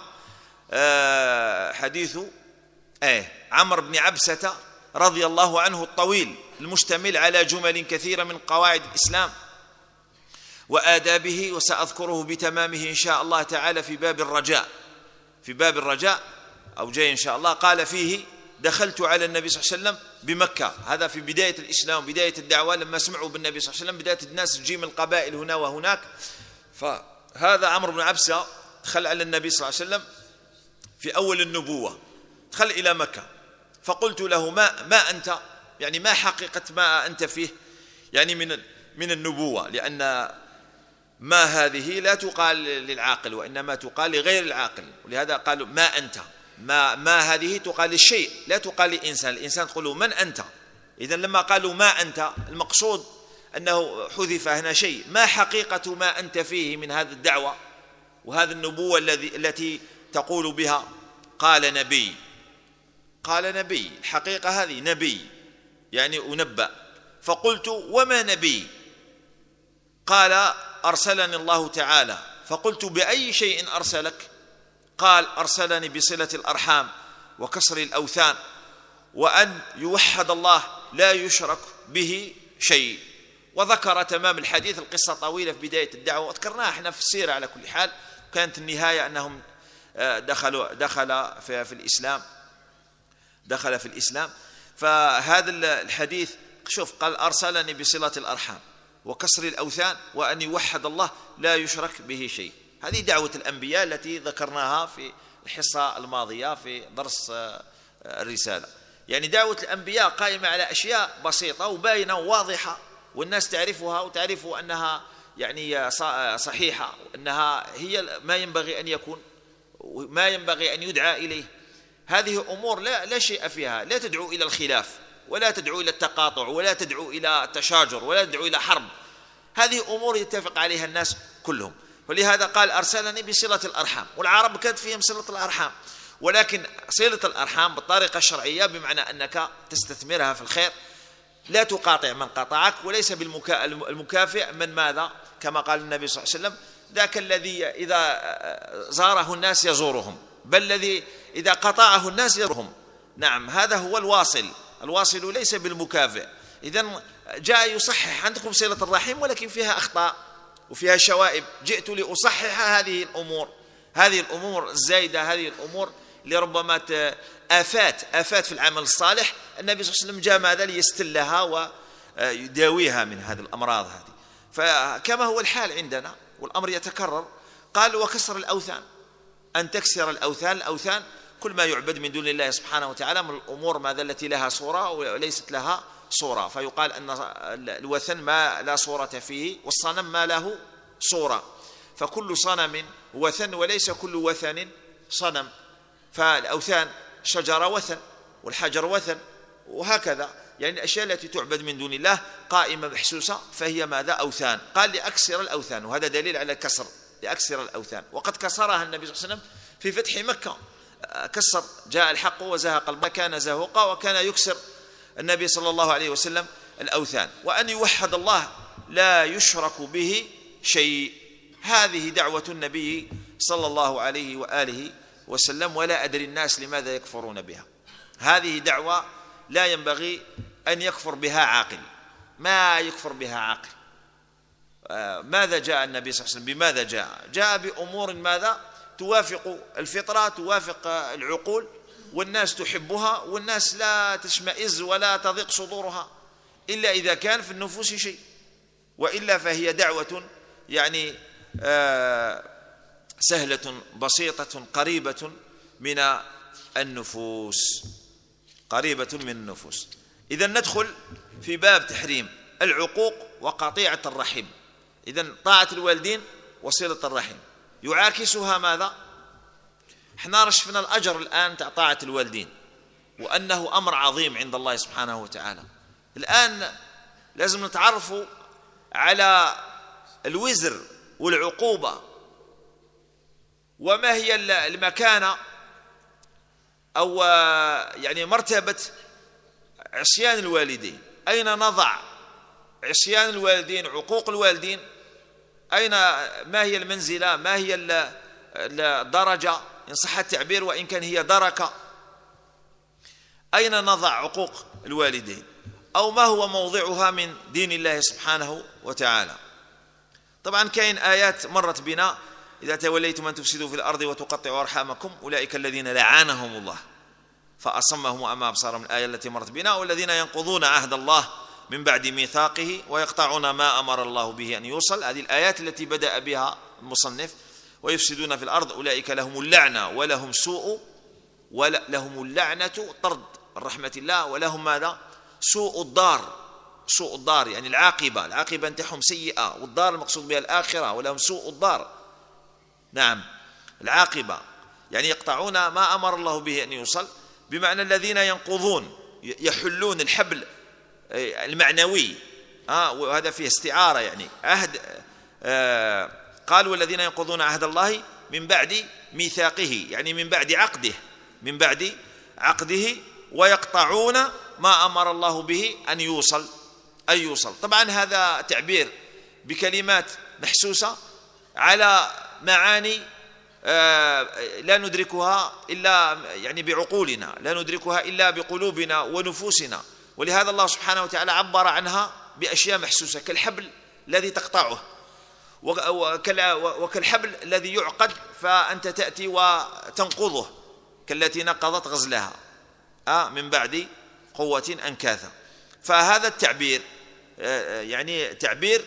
حديث عمرو بن عبسة رضي الله عنه الطويل المشتمل على جمل كثيرة من قواعد الإسلام وآدابه، وسأذكره بتمامه إن شاء الله تعالى في باب الرجاء. في باب الرجاء أو جاي إن شاء الله، قال فيه دخلت على النبي صلى الله عليه وسلم بمكة، هذا في بداية الإسلام بداية الدعوة، لما سمعوا بالنبي صلى الله عليه وسلم بدأت الناس تجي من القبائل هنا وهناك. فهذا عمرو بن عبسة دخل على النبي صلى الله عليه وسلم في أول النبوة، دخل إلى مكة، فقلت له ما أنت، يعني ما حقيقة ما أنت فيه، يعني من النبوة، لأن ما هذه لا تقال للعاقل وإنما تقال لغير العاقل، ولهذا قالوا ما أنت، ما هذه تقال للشيء لا تقال للإنسان، الإنسان تقول من أنت. إذن لما قالوا ما أنت المقصود أنه حذف هنا شيء، ما حقيقة ما أنت فيه من هذه الدعوة وهذه النبوة التي تقول بها؟ قال نبي. قال نبي، الحقيقة هذه نبي يعني أنبأ. فقلت وما نبي؟ قال أرسلني الله تعالى. فقلت بأي شيء أرسلك؟ قال أرسلني بصلة الأرحام وكسر الأوثان وأن يوحد الله لا يشرك به شيء. وذكر تمام الحديث، القصة طويلة في بداية الدعوة وذكرناها احنا في السيرة على كل حال. كانت النهاية أنهم دخل في الإسلام. فهذا الحديث شوف، قال أرسلني بصلة الأرحام وكسر الأوثان وأن يوحد الله لا يشرك به شيء. هذه دعوة الأنبياء التي ذكرناها في الحصة الماضية في درس الرسالة. يعني دعوة الأنبياء قائمة على أشياء بسيطة وباينة وواضحة، والناس تعرفها وتعرف أنها يعني صحيحة، أنها هي ما ينبغي أن يكون، ما ينبغي أن يدعى إليه. هذه أمور لا شيء فيها، لا تدعو إلى الخلاف، ولا تدعو إلى التقاطع، ولا تدعو إلى التشاجر، ولا تدعو إلى حرب. هذه أمور يتفق عليها الناس كلهم. ولهذا قال أرسلني بصلة الأرحام، والعرب كانت فيهم صلة الأرحام، ولكن صلة الأرحام بالطريقة الشرعية بمعنى أنك تستثمرها في الخير، لا تقاطع من قطعك، وليس بالمكافئ من ماذا، كما قال النبي صلى الله عليه وسلم: ذاك الذي إذا زاره الناس يزورهم، بل الذي إذا قطعه الناس يزورهم. نعم، هذا هو الواصل. الواصل ليس بالمكافئ. إذن جاء يصحح عندكم صلة الرحم، ولكن فيها أخطاء وفيها شوائب. جئت لأصحح هذه الأمور الزايدة، هذه الأمور لربما آفات في العمل الصالح. النبي صلى الله عليه وسلم جاء ماذا؟ ليستلها ويداويها من هذه الأمراض هذه. فكما هو الحال عندنا والأمر يتكرر، قال: وكسر الأوثان، أن تكسر الأوثان كل ما يعبد من دون الله سبحانه وتعالى من الأمور ماذا التي لها صورة وليست لها صورة. فيقال أن الوثن ما لا صورة فيه، والصنم ما له صورة. فكل صنم وثن، وليس كل وثن صنم. فالأوثان شجرة وثن، والحجر وثن، وهكذا. يعني الأشياء التي تعبد من دون الله قائمة محسوسة، فهي ماذا؟ أوثان. قال: لأكسر الأوثان، وهذا دليل على الكسر، لأكسر الأوثان. وقد كسرها النبي صلى الله عليه وسلم في فتح مكة، كسر، جاء الحق وزهق الباطل كان زهوقا، وكان يكسر النبي صلى الله عليه وسلم الأوثان. وأن يوحد الله لا يشرك به شيء، هذه دعوة النبي صلى الله عليه وآله وسلم. ولا أدري الناس لماذا يكفرون بها. هذه دعوة لا ينبغي أن يكفر بها عاقل، ما يكفر بها عاقل. ماذا جاء النبي صلى الله عليه وسلم؟ بماذا جاء بأمور ماذا؟ توافق الفطرة، توافق العقول، والناس تحبها، والناس لا تشمئز ولا تضيق صدورها إلا إذا كان في النفوس شيء، وإلا فهي دعوة يعني سهلة بسيطة قريبة من النفوس، قريبة من النفوس. إذن ندخل في باب تحريم العقوق وقطيعة الرحم. إذن طاعة الوالدين وصلة الرحم يعاكسها ماذا؟ احنا رشفنا الأجر الآن تاع طاعة الوالدين، وأنه أمر عظيم عند الله سبحانه وتعالى. الآن لازم نتعرفوا على الوزر والعقوبة، وما هي المكانة أو يعني مرتبة عصيان الوالدين. أين نضع عصيان الوالدين، عقوق الوالدين؟ ما هي المنزلة؟ ما هي الدرجة إن صح التعبير، وإن كان هي دركة؟ أين نضع عقوق الوالدين، أو ما هو موضعها من دين الله سبحانه وتعالى؟ طبعا كاين آيات مرت بنا: إذا توليتم أن تفسدوا في الأرض وتقطعوا أرحامكم أولئك الذين لعنهم الله فأصمهم وأعمى أبصارهم، الآية التي مرت بنا. والذين ينقضون عهد الله من بعد ميثاقه ويقطعون ما أمر الله به أن يوصل، هذه الآيات التي بدأ بها المصنف: ويفسدون في الأرض أولئك لهم اللعنة ولهم اللعنة طرد رحمة الله، ولهم ماذا؟ سوء الدار، يعني العاقبة نتاعهم سيئة، والدار المقصود بها الآخرة، ولهم سوء الدار. نعم، العاقبة يعني يقطعون ما أمر الله به أن يوصل، بمعنى الذين ينقضون، يحلون الحبل المعنوي، وهذا فيه استعارة، يعني عهد. قالوا والذين ينقضون عهد الله من بعد ميثاقه، يعني من بعد عقده ويقطعون ما أمر الله به أن يوصل. طبعا هذا تعبير بكلمات محسوسة على معاني لا ندركها إلا يعني بعقولنا، لا ندركها إلا بقلوبنا ونفوسنا. ولهذا الله سبحانه وتعالى عبر عنها بأشياء محسوسة، كالحبل الذي تقطعه، وكالحبل الذي يعقد فأنت تأتي وتنقضه، كالتي نقضت غزلها من بعد قوة أنكاثا. فهذا التعبير يعني تعبير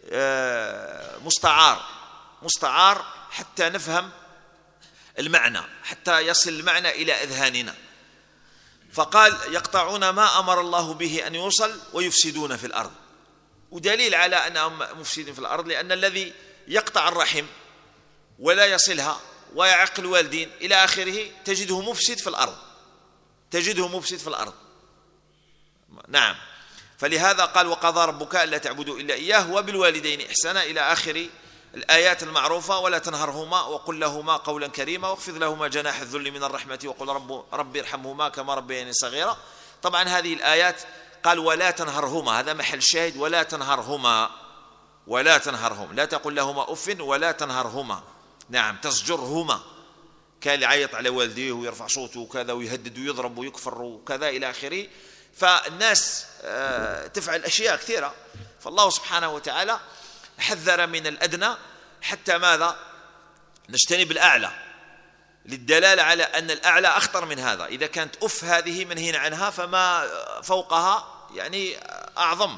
مستعار حتى نفهم المعنى، حتى يصل المعنى إلى أذهاننا. فقال: يقطعون ما أمر الله به أن يوصل ويفسدون في الأرض. ودليل على أنهم مفسدين في الأرض لأن الذي يقطع الرحم ولا يصلها ويعق الوالدين إلى آخره تجده مفسد في الأرض، تجده مفسد في الأرض. نعم. فلهذا قال وقضى ربك ألا تعبدوا إلا إياه وبالوالدين إحسانا إلى آخر الآيات المعروفة. ولا تنهرهما وقل لهما قولا كريما واخفض لهما جناح الذل من الرحمة وقل رب ارحمهما كما ربياني صغيرا. طبعا هذه الآيات قال ولا تنهرهما، هذا محل شاهد، ولا تنهرهما، ولا تنهرهم، لا تقل لهما أف ولا تنهرهما. نعم، تزجرهما، كان يعيط على والديه ويرفع صوته وكذا ويهدد ويضرب ويكفر وكذا إلى آخره. فالناس تفعل أشياء كثيرة، فالله سبحانه وتعالى حذر من الأدنى حتى ماذا؟ نجتنب الأعلى، للدلالة على أن الأعلى أخطر من هذا. إذا كانت أف هذه منهين عنها فما فوقها يعني أعظم.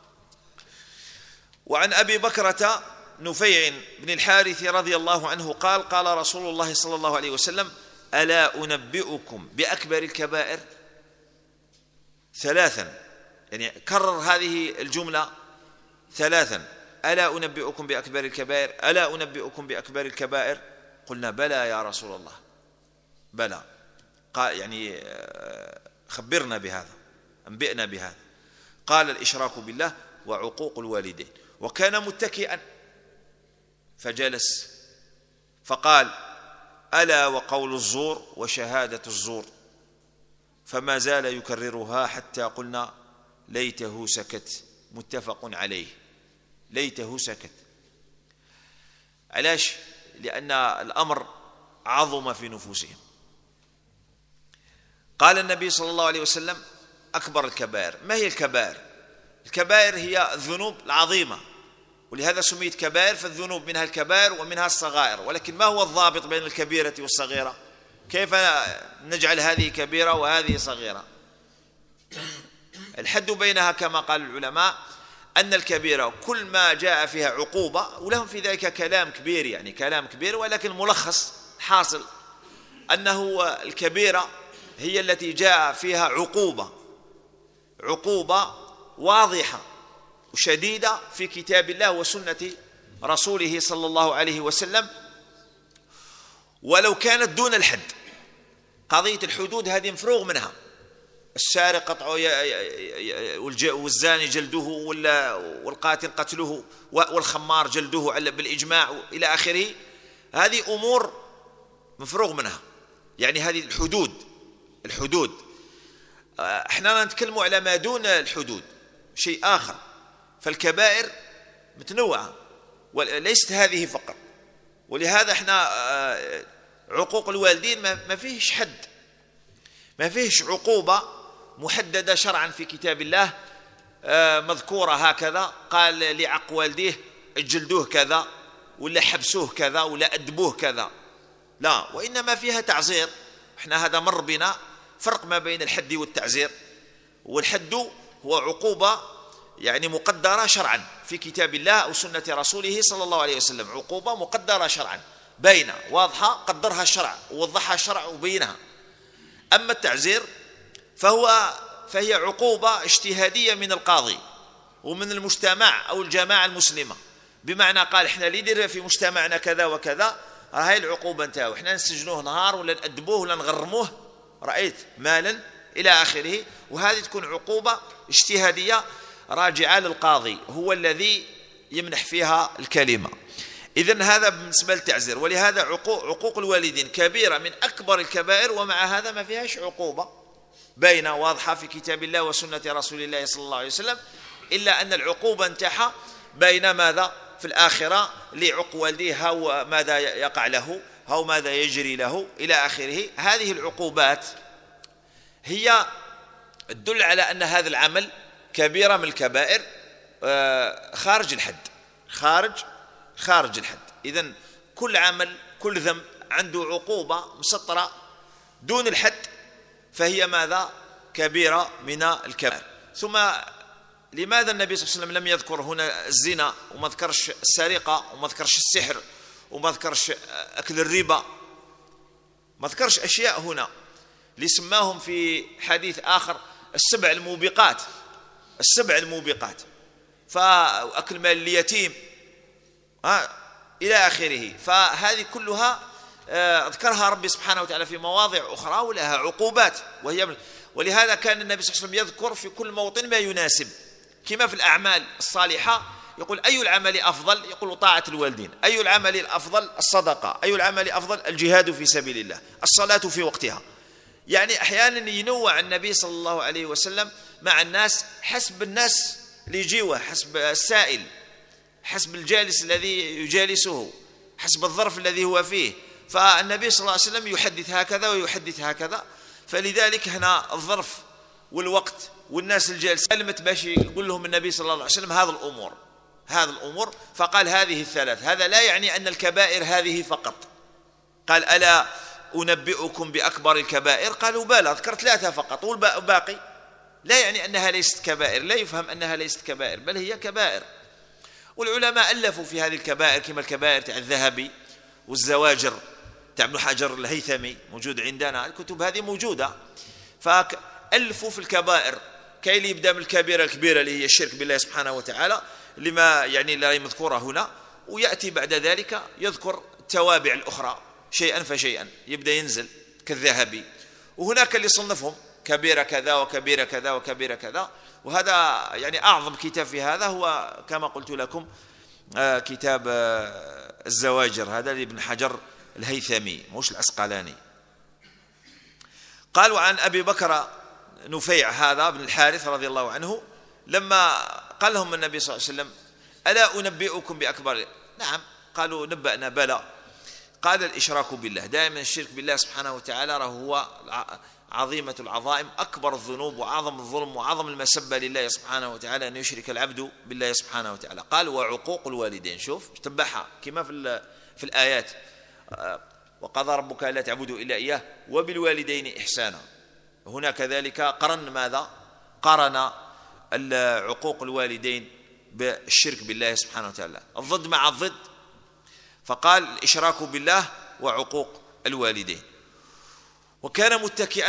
وعن أبي بكرة نفيع بن الحارث رضي الله عنه قال قال رسول الله صلى الله عليه وسلم ألا أنبئكم بأكبر الكبائر؟ ثلاثا، يعني كرر هذه الجملة ثلاثا، ألا أنبئكم بأكبر الكبائر، ألا أنبئكم بأكبر الكبائر؟ قلنا بلى يا رسول الله، بلى. قال يعني خبرنا بهذا، أنبئنا بهذا. قال الإشراك بالله وعقوق الوالدين. وكان متكئا فجلس فقال ألا وقول الزور وشهادة الزور، فما زال يكررها حتى قلنا ليته سكت. متفق عليه. ليته سكت. علاش؟ لأن الأمر عظم في نفوسهم. قال النبي صلى الله عليه وسلم أكبر الكبائر. ما هي الكبائر؟ الكبائر هي الذنوب العظيمة، ولهذا سميت كبائر، فالذنوب منها الكبائر ومنها الصغائر. ولكن ما هو الضابط بين الكبيرة والصغيرة؟ كيف نجعل هذه كبيرة وهذه صغيرة؟ الحد بينها كما قال العلماء أن الكبيرة كل ما جاء فيها عقوبة، ولهم في ذلك كلام كبير، يعني كلام كبير، ولكن ملخص حاصل أنه الكبيرة هي التي جاء فيها عقوبة واضحة وشديدة في كتاب الله وسنة رسوله صلى الله عليه وسلم، ولو كانت دون الحد. قضية الحدود هذه مفروغ منها، السارق قطعه والزاني جلده والقاتل قتله والخمار جلده بالإجماع إلى آخره. هذه أمور مفروغ منها، يعني هذه الحدود. احنا نتكلم على ما دون الحدود، شيء آخر. فالكبائر متنوعة وليست هذه فقط. ولهذا احنا عقوق الوالدين ما فيهش حد، ما فيهش عقوبة محددة شرعا في كتاب الله مذكورة هكذا، قال لعق والديه اجلدوه كذا ولا حبسوه كذا ولا أدبوه كذا، لا. وإنما فيها تعزير. احنا هذا مر بنا فرق ما بين الحد والتعزير. والحد هو عقوبة يعني مقدرة شرعا في كتاب الله أو سنة رسوله صلى الله عليه وسلم، عقوبة مقدرة شرعا باينة واضحة، قدرها الشرع ووضحها الشرع وبينها. أما التعزير فهي عقوبة اجتهادية من القاضي ومن المجتمع أو الجماعة المسلمة، بمعنى قال احنا اللي ندير في مجتمعنا كذا وكذا، هاي العقوبة نتاعو، احنا نسجنوه نهار ولا نأدبوه ولا نغرموه، رأيت مالا إلى آخره. وهذه تكون عقوبة اجتهادية راجعة للقاضي، هو الذي يمنح فيها الكلمة. إذن هذا بالنسبة للتعزير. ولهذا عقوق الوالدين كبيرة من أكبر الكبائر، ومع هذا ما فيهاش عقوبة باينة واضحة في كتاب الله وسنة رسول الله صلى الله عليه وسلم، إلا أن العقوبة انتحى بين ماذا في الآخرة لعق والديه، أو ماذا يقع له أو ماذا يجري له إلى آخره. هذه العقوبات هي تدل على أن هذا العمل كبيرة من الكبائر خارج الحد، خارج الحد. إذن كل عمل كل ذنب عنده عقوبة مسطرة دون الحد، فهي ماذا؟ كبيرة من الكبائر. ثم لماذا النبي صلى الله عليه وسلم لم يذكر هنا الزنا وما ذكرش السرقة وما ذكرش السحر وما ذكرش أكل الربا؟ ما ذكرش أشياء هنا لسماهم في حديث آخر السبع الموبقات. فأكل مال اليتيم إلى آخره. فهذه كلها ذكرها ربي سبحانه وتعالى في مواضع أخرى ولها عقوبات، ولهذا كان النبي صلى الله عليه وسلم يذكر في كل موطن ما يناسب، كما في الأعمال الصالحة يقول أي العمل أفضل؟ يقول طاعة الوالدين. أي العمل الأفضل؟ الصدقة. أي العمل أفضل؟ الجهاد في سبيل الله، الصلاة في وقتها. يعني أحيانا ينوع النبي صلى الله عليه وسلم مع الناس حسب الناس اللي يجيوه، حسب السائل، حسب الجالس الذي يجالسه، حسب الظرف الذي هو فيه. فالنبي صلى الله عليه وسلم يحدث هكذا ويحدث هكذا. فلذلك هنا الظرف والوقت والناس الجالسة كلمة باش يقول لهم النبي صلى الله عليه وسلم هذه الأمور، فقال هذه الثلاث. هذا لا يعني أن الكبائر هذه فقط. قال ألا أنبئكم بأكبر الكبائر؟ قالوا بلى، ذكر ثلاثة فقط والباقي لا يعني أنها ليست كبائر، لا يفهم أنها ليست كبائر، بل هي كبائر. والعلماء ألفوا في هذه الكبائر، كما الكبائر تاع الذهبي والزواجر تاع ابن حجر الهيثمي موجود عندنا، الكتب هذه موجودة. فألفوا في الكبائر، كاين اللي يبدأ من الكبيرة الكبيرة اللي هي الشرك بالله سبحانه وتعالى، لما يعني لا مذكورة هنا، ويأتي بعد ذلك يذكر التوابع الأخرى شيئا فشيئا، يبدأ ينزل كالذهبي. وهناك اللي صنفهم كبيرة كذا وكبيرة كذا وكبيرة كذا. وهذا يعني أعظم كتاب في هذا هو كما قلت لكم كتاب الزواجر، هذا لابن حجر الهيثمي مش العسقلاني. قالوا عن أبي بكر نفيع هذا بن الحارث رضي الله عنه، لما قال لهم النبي صلى الله عليه وسلم ألا أنبئكم بأكبر؟ نعم. قالوا نبأنا بلى. قال الإشراك بالله. دائما الشرك بالله سبحانه وتعالى هو عظيمة العظائم، أكبر الذنوب وأعظم الظلم وأعظم المسبة لله سبحانه وتعالى أن يشرك العبد بالله سبحانه وتعالى. قال وعقوق الوالدين. شوف تبعها كما في الآيات، وقضى ربك ألا تعبدوا إلا إياه وبالوالدين إحسانا. هنا كذلك قرن ماذا؟ قرن عقوق الوالدين بالشرك بالله سبحانه وتعالى، الضد مع الضد، فقال الإشراك بالله وعقوق الوالدين. وكان متكئا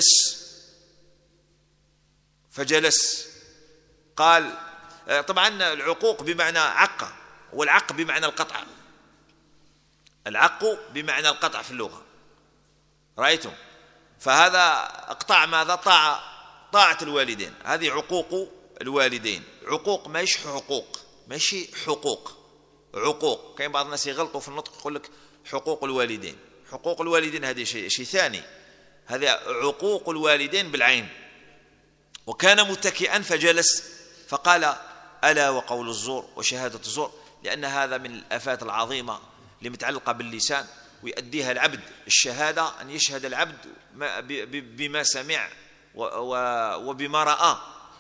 فجلس. قال طبعا العقوق بمعنى عق، والعق بمعنى القطع. العق بمعنى القطع في اللغة، رأيتم؟ فهذا اقطع ماذا؟ طاعة الوالدين. هذه عقوق الوالدين. عقوق ماشي حقوق، ماشي حقوق، عقوق. كاين بعض الناس يغلطوا في النطق يقول لك حقوق الوالدين. حقوق الوالدين هذه شيء ثاني، هذا عقوق الوالدين بالعين. وكان متكئا فجلس، فقال ألا وقول الزور وشهادة الزور، لأن هذا من الآفات العظيمة اللي متعلقة باللسان، ويؤديها العبد الشهادة، أن يشهد العبد بما سمع وبما رأى.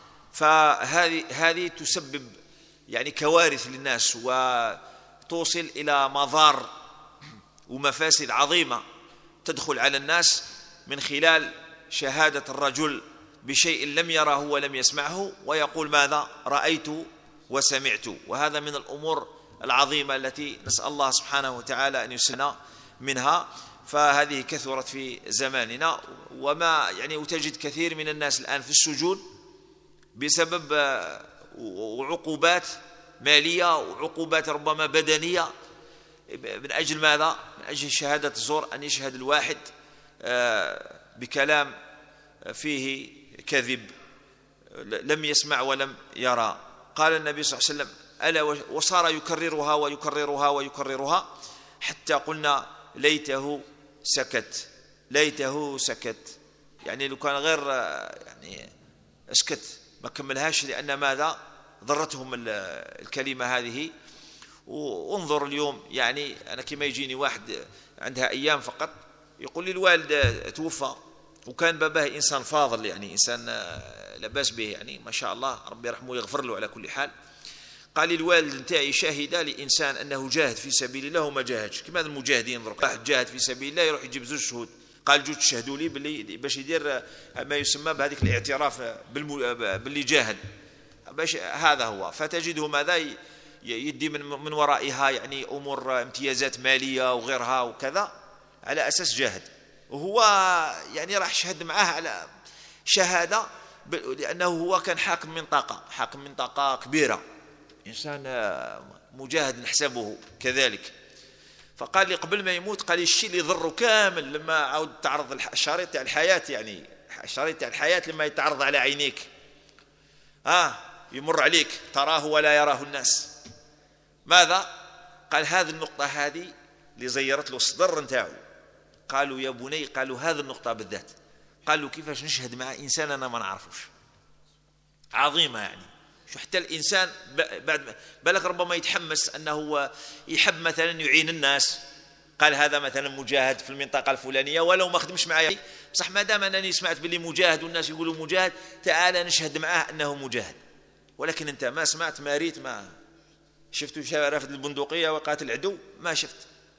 فهذه تسبب يعني كوارث للناس، وتوصل إلى مضار ومفاسد عظيمة تدخل على الناس من خلال شهادة الرجل بشيء لم يره ولم يسمعه، ويقول ماذا؟ رأيت وسمعت. وهذا من الأمور العظيمة التي نسأل الله سبحانه وتعالى أن يسلمنا منها. فهذه كثرت في زماننا، وما يعني وتجد كثير من الناس الآن في السجون بسبب عقوبات مالية وعقوبات ربما بدنية، من أجل ماذا؟ من أجل شهادة الزور، أن يشهد الواحد بكلام فيه كذب لم يسمع ولم يرى. قال النبي صلى الله عليه وسلم ألا وصار يكررها ويكررها ويكررها حتى قلنا ليته سكت. يعني لو كان غير يعني اسكت ما كملهاش، لأن ماذا؟ ضرتهم الكلمة هذه. وانظر اليوم، يعني أنا كما يجيني واحد عندها أيام فقط يقول لي الوالد توفى، وكان باباه إنسان فاضل، يعني إنسان لباس به، يعني ما شاء الله ربي يرحمه ويغفر له على كل حال. قال لي الوالد نتاعي شاهد لإنسان أنه جاهد في سبيل الله وما جاهدش، كما المجاهدين ضرب واحد جاهد في سبيل الله يروح يجيب زوج شهود، قال جوج تشهدوا لي باللي باش يدير ما يسمى بهذيك الاعتراف باللي جاهد، باش هذا هو. فتجده ماذا؟ يدي من ورائها يعني أمور امتيازات مالية وغيرها وكذا على أساس جاهد، وهو يعني راح شهد معاه على شهادة، لأنه هو كان حاكم منطقة كبيرة، إنسان مجاهد نحسبه كذلك. فقال لي قبل ما يموت، قال لي الشيء اللي يضره كامل لما عاود تعرض الشريط تاع الحياة، يعني الشريط تاع الحياة لما يتعرض على عينيك يمر عليك تراه ولا يراه الناس. ماذا؟ قال هذه النقطة هذه اللي زيرت له الصدر نتاعو. قالوا يا بني، قالوا هذه النقطة بالذات، قالوا كيفاش نشهد مع إنسان أنا ما نعرفوش؟ عظيمة يعني. شو حتى الإنسان بعد بالك ربما يتحمس أنه يحب مثلا يعين الناس، قال هذا مثلا مجاهد في المنطقة الفلانية ولو ما خدمش معي، صح ما دام أنني سمعت باللي مجاهد والناس يقولوا مجاهد تعال نشهد معه أنه مجاهد. ولكن أنت ما سمعت، ما ريت، ما شفت رافد البندقية وقاتل العدو، ما شفت،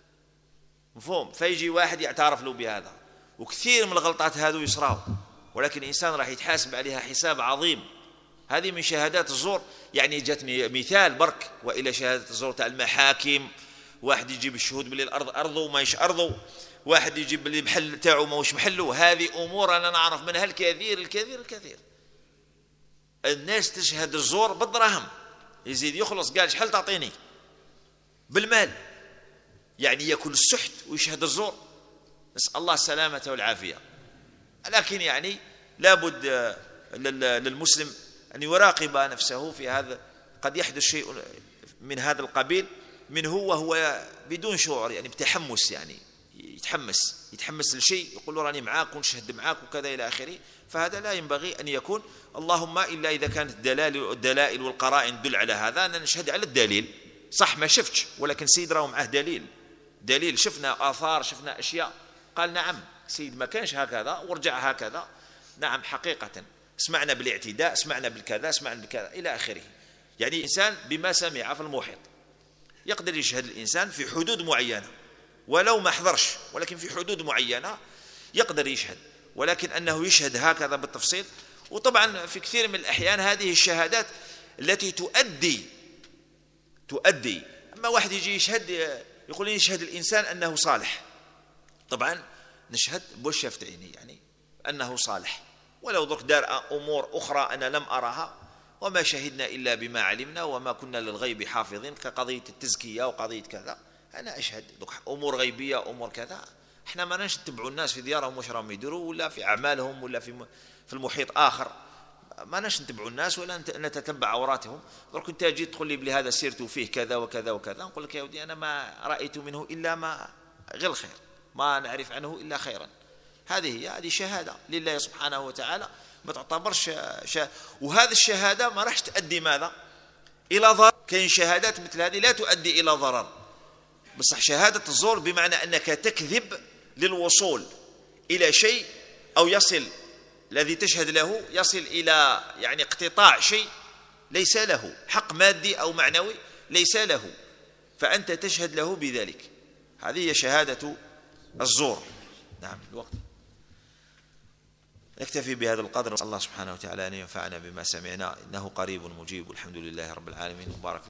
مفهوم؟ فيجي واحد يعترف له بهذا، وكثير من الغلطات هذو يصراو، ولكن الإنسان راح يتحاسب عليها حساب عظيم. هذه من شهادات الزور. يعني جاتني مثال برك، وإلى شهادة الزور تاع المحاكم، واحد يجيب الشهود باللي الأرض أرضه وما يش أرضه، واحد يجيب باللي محل تاعه ما وش محله. هذه أمور أنا نعرف منها الكثير الكثير الكثير. الناس تشهد الزور بالدراهم، يزيد يخلص قال شحال تعطيني بالمال، يعني يأكل السحت ويشهد الزور. نسأل الله السلامة والعافية. لكن يعني لابد للمسلم أن يراقب نفسه في هذا. قد يحدث شيء من هذا القبيل منه وهو بدون شعور، يعني بتحمس، يعني يتحمس لشيء، يقول له راني معاك ونشهد معاك وكذا إلى آخره. فهذا لا ينبغي أن يكون، اللهم إلا إذا كانت الدلائل والقرائن تدل على هذا، أن نشهد على الدليل. صح ما شفتش، ولكن سيد راه معه دليل، شفنا آثار، شفنا أشياء، قال نعم سيد ما كانش هكذا ورجع هكذا، نعم حقيقة سمعنا بالاعتداء، سمعنا بالكذا، سمعنا بالكذا إلى آخره. يعني إنسان بما سمع في المحيط يقدر يشهد الإنسان في حدود معينة، ولو ما حضرش، ولكن في حدود معينة يقدر يشهد. ولكن أنه يشهد هكذا بالتفصيل، وطبعا في كثير من الأحيان هذه الشهادات التي تؤدي. أما واحد يجي يشهد، يقول لي يشهد الإنسان أنه صالح، طبعا نشهد بوشفت عيني يعني أنه صالح، ولو درك دار أمور أخرى أنا لم أراها، وما شهدنا إلا بما علمنا وما كنا للغيب حافظين، كقضية التزكية وقضية كذا. أنا أشهد أمور غيبية، أمور كذا، إحنا ما نتبعوا الناس في ديارهم واش راهم يديروا، ولا في أعمالهم، ولا في المحيط آخر، ما نتبعوا الناس ولا نتتبع عوراتهم. درك أنت جيت تقول لي بلي هذا سيرت فيه كذا وكذا وكذا، نقول لك يا ودي أنا ما رأيت منه إلا ما غير خير، ما نعرف عنه إلا خيرا. هذه شهادة لله سبحانه وتعالى، ما تعتبرش وهذه الشهادة ما راح تؤدي ماذا؟ إلى ضرر. كاين شهادات مثل هذه لا تؤدي إلى ضرر، بصح شهادة الزور بمعنى أنك تكذب للوصول إلى شيء، أو يصل الذي تشهد له يصل إلى يعني اقتطاع شيء ليس له حق مادي أو معنوي، ليس له، فأنت تشهد له بذلك. هذه هي شهادة الزور. نعم الوقت نكتفي بهذا القدر. الله سبحانه وتعالى أن ينفعنا بما سمعنا، إنه قريب مجيب، والحمد لله رب العالمين. مبارك.